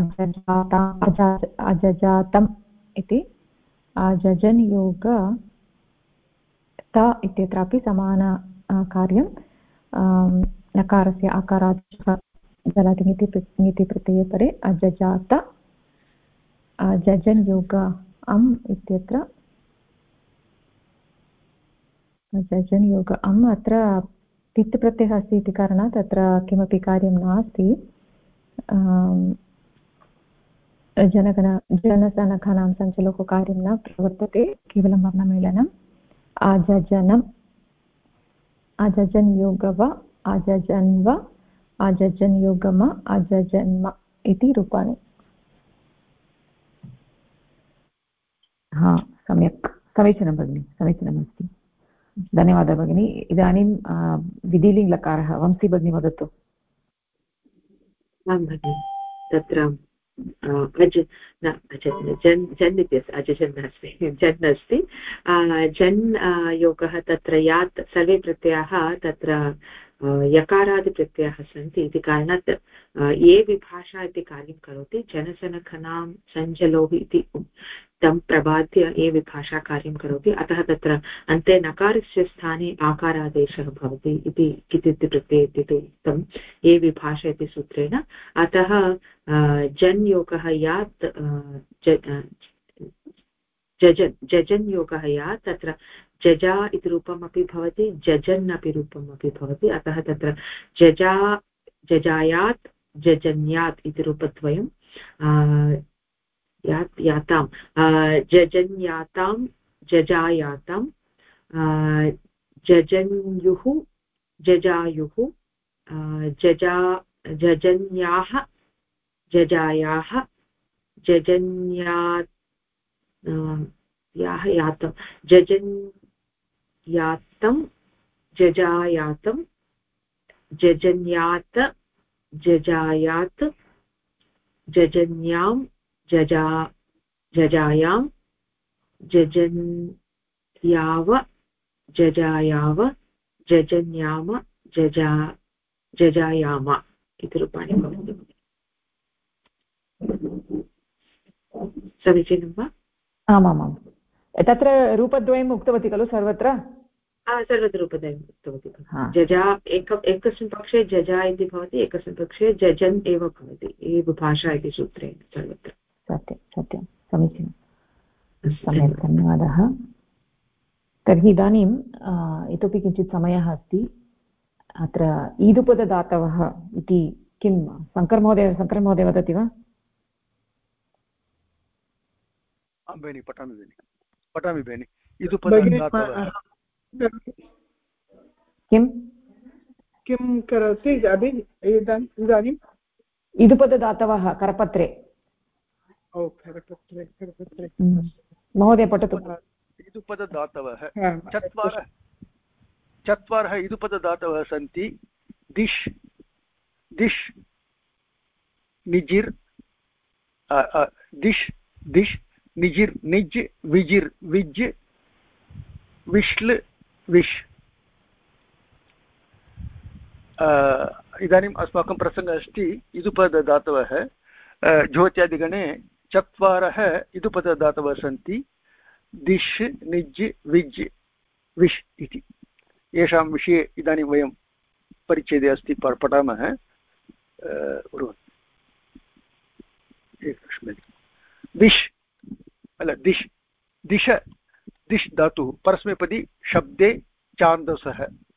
अजजातम् इति अजजन् योग त इत्यत्रापि समान कार्यं नकारस्य आकारादेशः जलादिति प्रत्यये परे अजजात अजजन् योग अम् इत्यत्र अजजन् योग अम् अत्र तित् प्रत्ययः अस्ति इति कारणात् अत्र किमपि कार्यं नास्ति जनसनखनां सञ्चलोः कार्यं न प्रवर्तते केवलं वर्णमेलनम् अजजनम् अजजन् योगव अजजन्व अजजन् योगम अजजन्म इति रूपाणि हा सम्यक् समीचीनं भगिनि समीचीनमस्ति धन्यवादः भगिनि इदानीं विधिलिङ्गलकारः वंशी भगिनी वदतु आं भगिनि तत्र जन् इत्यस्य अजजन् नास्ति जन् अस्ति जन् योगः तत्र यात् सर्वे प्रत्ययाः तत्र यकारादिप्रत्ययाः सन्ति इति कारणात् ये विभाषा इति कार्यं करोति जनसनखनां सञ्जलोः इति तं प्रबाद्य ये विभाषा कार्यं करोति अतः तत्र अन्ते नकारस्य स्थाने आकारादेशः भवति इति कितिति प्रत्यये इति उक्तं ये विभाषा इति सूत्रेण अतः जन् योगः यात् जजन् योगः यात् तत्र जजा इति रूपमपि भवति जजन् अपि रूपमपि भवति अतः तत्र जजायात् जजन्यात् इति रूपद्वयं यातां जजन्यातां जजायातां जजन्युः जजायुः जजन्याः जजायाः जजन्याः यातं जजन्यातं जजायातं जजन्यात् जजायात् जजन्यां जजायां जजन्याव जजायाव जजन्याम जजायाम इति रूपाणि भवन्ति समीचीनं वा आमामां तत्र रूपद्वयम् उक्तवती खलु सर्वत्र सर्वत्र रूपद्वयम् उक्तवती जजा एकस्मिन् पक्षे जजा इति भवति एकस्मिन् पक्षे जजन् एव भवति एव भाषा इति सूत्रेण सर्वत्र सत्यं सत्यं समीचीनं सम्यक् धन्यवादः तर्हि इदानीम् इतोपि किञ्चित् समयः अस्ति अत्र ईदुपददातवः इति किं शङ्करमहोदय वदति वा भगिनि पठामि भगिनि ईदुपददातवः किं करोति इदानीम् ईदुपददातवः करपत्रे महोदय पठतु ईदुपददातवः चत्वारः ईदुपददातवः सन्ति दिश् दिश् निजिर् दिश् दिश् निजिर् निज् विजिर् विज् विश्ल विश् इदानीम् अस्माकं प्रसङ्गः अस्ति ईदुपददातवः ज्योत्यादिगणे चत्वारः ईदुपददातवः सन्ति दिश् निज् विज् विश् इति येषां विषये इदानीं वयं परिच्छेदे अस्ति पठामः दिश् दिश् दिश दिश् धातुः परस्मैपदी शब्दे छान्दसः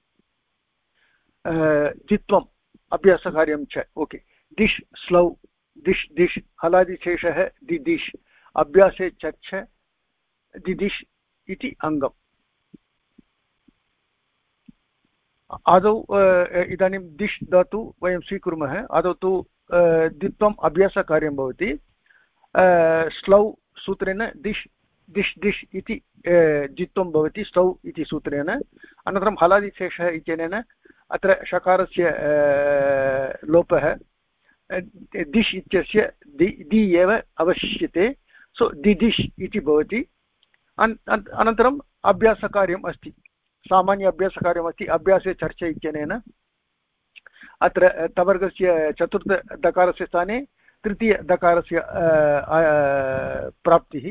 द्वित्वम् अभ्यासकार्यं च ओके दिश् स्लौ दिश् दिश् हलादिशेषः दिदिश् अभ्यासे चर्च दिदिश् इति अङ्गम् आदौ इदानीं दिश् धातु वयं स्वीकुर्मः आदौ तु द्वित्वम् अभ्यासकार्यं भवति स्लौ सूत्रेण दिश् दिश् दिश् इति द्वित्वं भवति स्लौ इति सूत्रेण अनन्तरं हलादिशेषः इत्यनेन अत्र शकारस्य लोपः दिश् इत्यस्य दि एव अवशिष्यते सो दिदिश् इति भवति अनन्तरं अभ्यासकार्यम् अस्ति, सामान्य अभ्यासकार्यमस्ति। अभ्यासे चर्चा इत्यनेन अत्र तवर्गस्य चतुर्थदकारस्य स्थाने तृतीयदकारस्य प्राप्तिः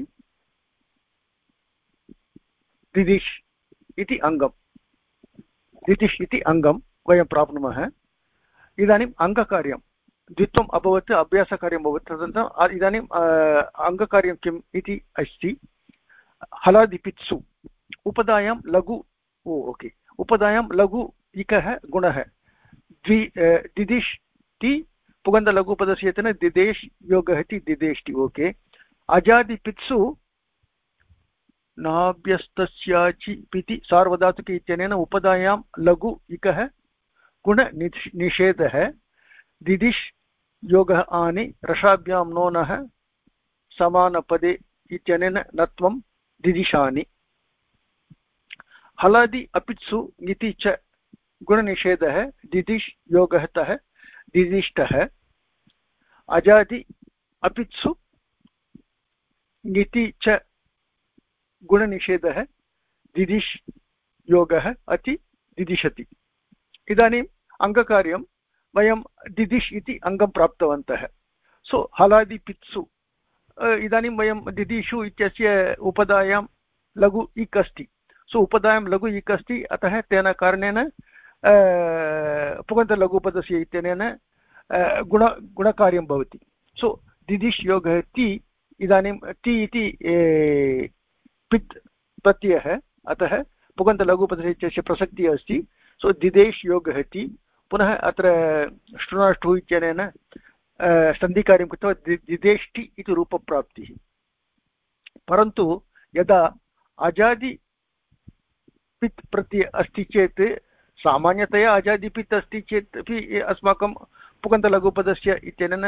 दिदिश् इति अङ्गम्, दिदिश् इति अङ्गं वयं प्राप्नुमः। इदानीम् अङ्गकार्यं द्वित्वम् अभवत्, अभ्यासकार्यम् अभवत्, तदनन्तरम् इदानीम् अङ्गकार्यं किम् इति अस्ति। हलादिपित्सु उपधायां लघु उपधायां लघु इकः गुणः दिदिश् ति पुगन्धलघुपदस्य यतेन दिदेश् योगः इति दिदेष्टि। ओके। अजादिपित्सु नाभ्यस्तस्याचि पिति सार्वधातुके इत्यनेन उपधायां लघु इकः गुणनिषेधः दिदिश् योगः आनि रसाभ्यां नोनः समानपदे इत्यनेन नत्वं दिदिशानि। हलादि अपित्सु इति च गुणनिषेधः दिदिश् योगः तः दिदिष्टः। अजादि अपित्सु इति च गुणनिषेधः दिदिश् योगः अति दिदिशति। इदानीम् अङ्गकार्यं वयं दिदिश् इति अङ्गं प्राप्तवन्तः। सो हलादिपित्सु इदानीं वयं दिदिषु इत्यस्य उपधायां लघु इक् अस्ति। सो उपधायां लघु इक् अस्ति, अतः तेन कारणेन पुगन्तलघुपदस्य इत्यनेन गुणकार्यं भवति। सो दिदिश् योगः ति, इदानीं ति इति पित् प्रत्ययः, अतः पुगन्तलघुपदस्य इत्यस्य प्रसक्तिः अस्ति। सो दिदेश् योगः ति, पुनः अत्र श्रुणाष्टुः इत्यनेन सन्धिकार्यं कृत्वा दिदेष्टि इति रूपप्राप्तिः। परन्तु यदा अजादि पित् प्रत्ययः अस्ति चेत्, सामान्यतया अजादिपित् अस्ति चेत् अपि अस्माकं पुगन्तलघुपदस्य इत्यनेन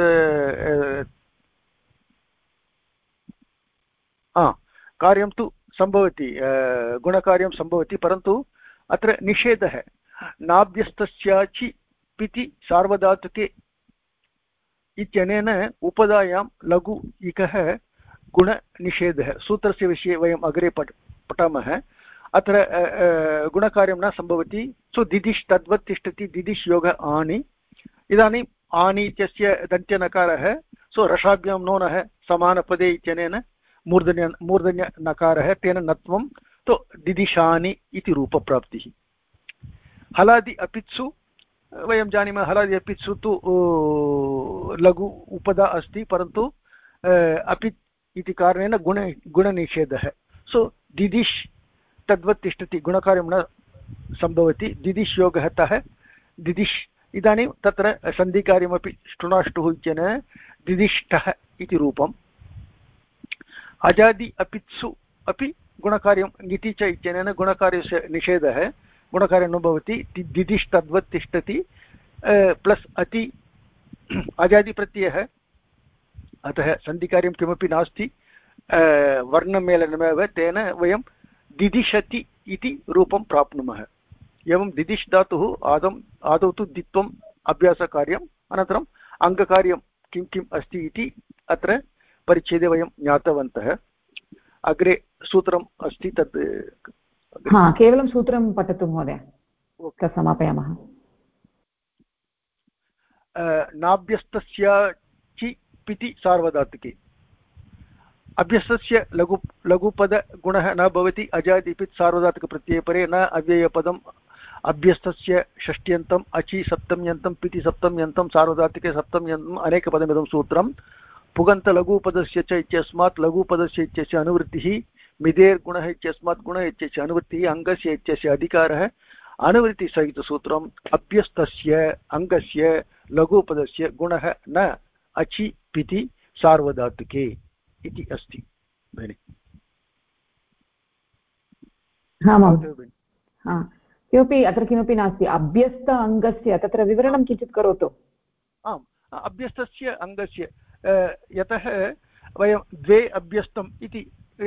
कार्यं तु सम्भवति, गुणकार्यं सम्भवति, परन्तु अत्र निषेधः नाभ्यस्तस्याचि पिति सार्वधातुके इत्यनेन उपधायां लघु इकः गुणनिषेधः। सूत्रस्य विषये वयम् अग्रे पठामः। अत्र गुणकार्यं न सम्भवति। सो दिदिश् तद्वत् तिष्ठति, दिदिश् योगः आनि। इदानीम् आनि इत्यस्य दन्त्यनकारः, सो रसाभ्यां नोनः समानपदे इत्यनेन मूर्धन्यनकारः, तेन नत्वं तो दिदिशानि इति रूपप्राप्तिः। हलादि अपित्सु वयं जानीमः, हलादि अपित्सु तु लघु उपधा अस्ति, परन्तु अपित् इति कारणेन गुणनिषेधः। सो दिदिश् तद्वत् तिष्ठति, गुणकार्यं न सम्भवति, दिदिश् योगः तः दिदिश्। इदानीं तत्र सन्धिकार्यमपि श्रुणाष्टुः इत्यनेन दिदिष्टः इति रूपम्। अजादि अपित्सु अपि गुणकार्यं ङिति च इत्यनेन गुणकार्यस्य निषेधः, गुणकार्यं न भवति, दिदिश् तद्वत् तिष्ठति प्लस् अति अजादिप्रत्ययः, अतः सन्धिकार्यं किमपि नास्ति, वर्णमेलनमेव, तेन वयं दिदिशति इति रूपं प्राप्नुमः। एवं दिदिश् धातुः आदौ तु द्वित्वम् अभ्यासकार्यम्, अनन्तरम् अङ्गकार्यं किं किम् अस्ति इति अत्र परिच्छेदे वयं ज्ञातवन्तः। अग्रे सूत्रम् अस्ति, तत् केवलं सूत्रं पठतु महोदय, तत् समापयामः। नाभ्यस्तस्याचि पिति सार्वधातुके अभ्यस्तस्य लघुपदगुणः न भवति। अजादिपित् सार्वधातुकप्रत्ययपरे न अव्ययपदम् अभ्यस्तस्य षष्ट्यन्तम् अचि सप्तम्यन्तं पिति सप्तम्यन्तं सार्वधातुके सप्तम्यन्तम् अनेकपदमिदं सूत्रं। पुगन्तलघुपदस्य च इत्यस्मात् लघुपदस्य इत्यस्य अनुवृत्तिः, मिदेर्गुणः इत्यस्मात् गुणः इत्यस्य अनुवृत्तिः, अङ्गस्य इत्यस्य अधिकारः, अनुवृत्तिसहितसूत्रम्। अभ्यस्तस्य अङ्गस्य लघुपदस्य गुणः न अचि पिति सार्वधातुके इति अस्ति। भगिनि किमपि अत्र किमपि नास्ति, अभ्यस्त अङ्गस्य तत्र विवरणं किञ्चित् करोतु। आम्, अभ्यस्तस्य अङ्गस्य, यतः वयं द्वे अभ्यस्तम् इति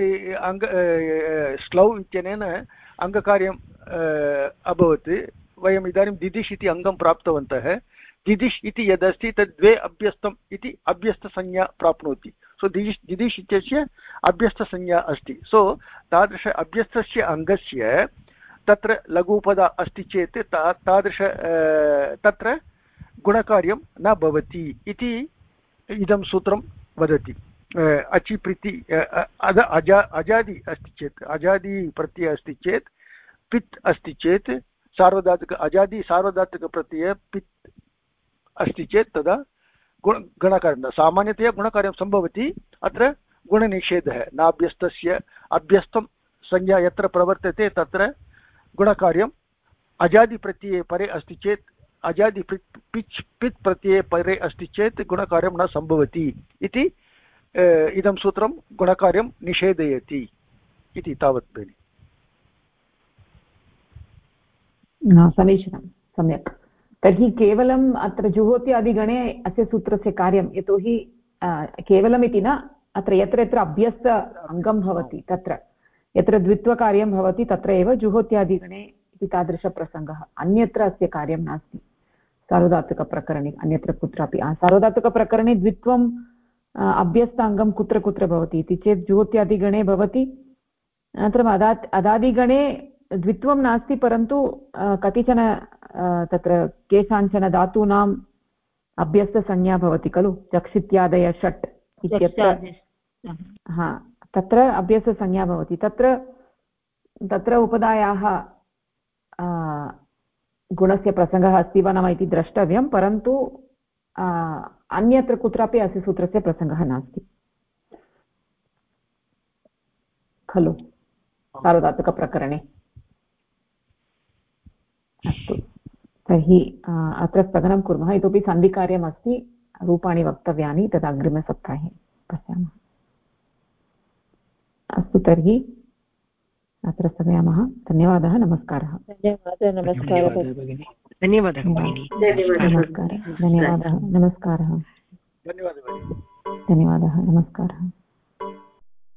श्लौ इत्यनेन अङ्गकार्यम् अभवत्। वयम् इदानीं दिदिश् इति अङ्गं प्राप्तवन्तः। दिदिश् इति यदस्ति तद् द्वे अभ्यस्तम् इति अभ्यस्तसंज्ञा प्राप्नोति। सो सो दिदिश् इत्यस्य अभ्यस्तसंज्ञा अस्ति सो तादृश अभ्यस्तस्य अङ्गस्य तत्र लघुपदा अस्ति चेत् तादृश तत्र गुणकार्यं न भवति इति इदं सूत्रं वदति अचि प्रीति अजादि अस्ति चेत् अजादि प्रत्ययः अस्ति चेत् पित् अस्ति चेत् सार्वधातुक अजादि सार्वधातुकप्रत्ययः पित् अस्ति चेत् तदा गुणकार्यं सामान्यतया गुणकार्यं सम्भवति अत्र गुणनिषेधः नाभ्यस्तस्य अभ्यस्तं संज्ञा यत्र प्रवर्तते तत्र गुणकार्यम् अजादिप्रत्यये परे अस्ति चेत् अजादि पिच् पित् प्रत्यये परे अस्ति चेत् गुणकार्यं न सम्भवति इति इदं सूत्रं गुणकार्यं निषेधयति इति तावत् भगिनि समीचीनं सम्यक् तर्हि केवलम् अत्र जुहोत्यादिगणे अस्य सूत्रस्य कार्यं यतोहि केवलमिति न अत्र यत्र यत्र अभ्यस्त अङ्गं भवति तत्र यत्र द्वित्वकार्यं भवति तत्र एव जुहोत्यादिगणे इति तादृशप्रसङ्गः अन्यत्र अस्य कार्यं नास्ति सार्वधातुकप्रकरणे अन्यत्र कुत्रापि सार्वधातुकप्रकरणे द्वित्वम् अभ्यस्ताङ्गं कुत्र कुत्र भवति इति चेत् जुहोत्यादिगणे भवति अनन्तरम् अदादिगणे द्वित्वं नास्ति परन्तु कतिचन तत्र केषाञ्चन धातूनाम् अभ्यस्तसंज्ञा भवति खलु चक्षित्यादय षट् इत्यत्र तत्र अभ्यस्तसंज्ञा भवति तत्र उपधायाः गुणस्य प्रसङ्गः अस्ति वा न वा इति द्रष्टव्यं परन्तु अन्यत्र कुत्रापि अस्य सूत्रस्य प्रसङ्गः नास्ति खलु सार्वधातुकप्रकरणे अस्तु तर्हि अत्र स्थगनं कुर्मः इतोपि सन्धिकार्यमस्ति रूपाणि वक्तव्यानि तद् अग्रिमसप्ताहे पश्यामः अस्तु तर्हि अत्र स्थगयामः धन्यवादः नमस्कारः धन्यवादः नमस्कारः धन्यवादः नमस्कारः धन्यवादः नमस्कारः धन्यवादः धन्यवादः नमस्कारः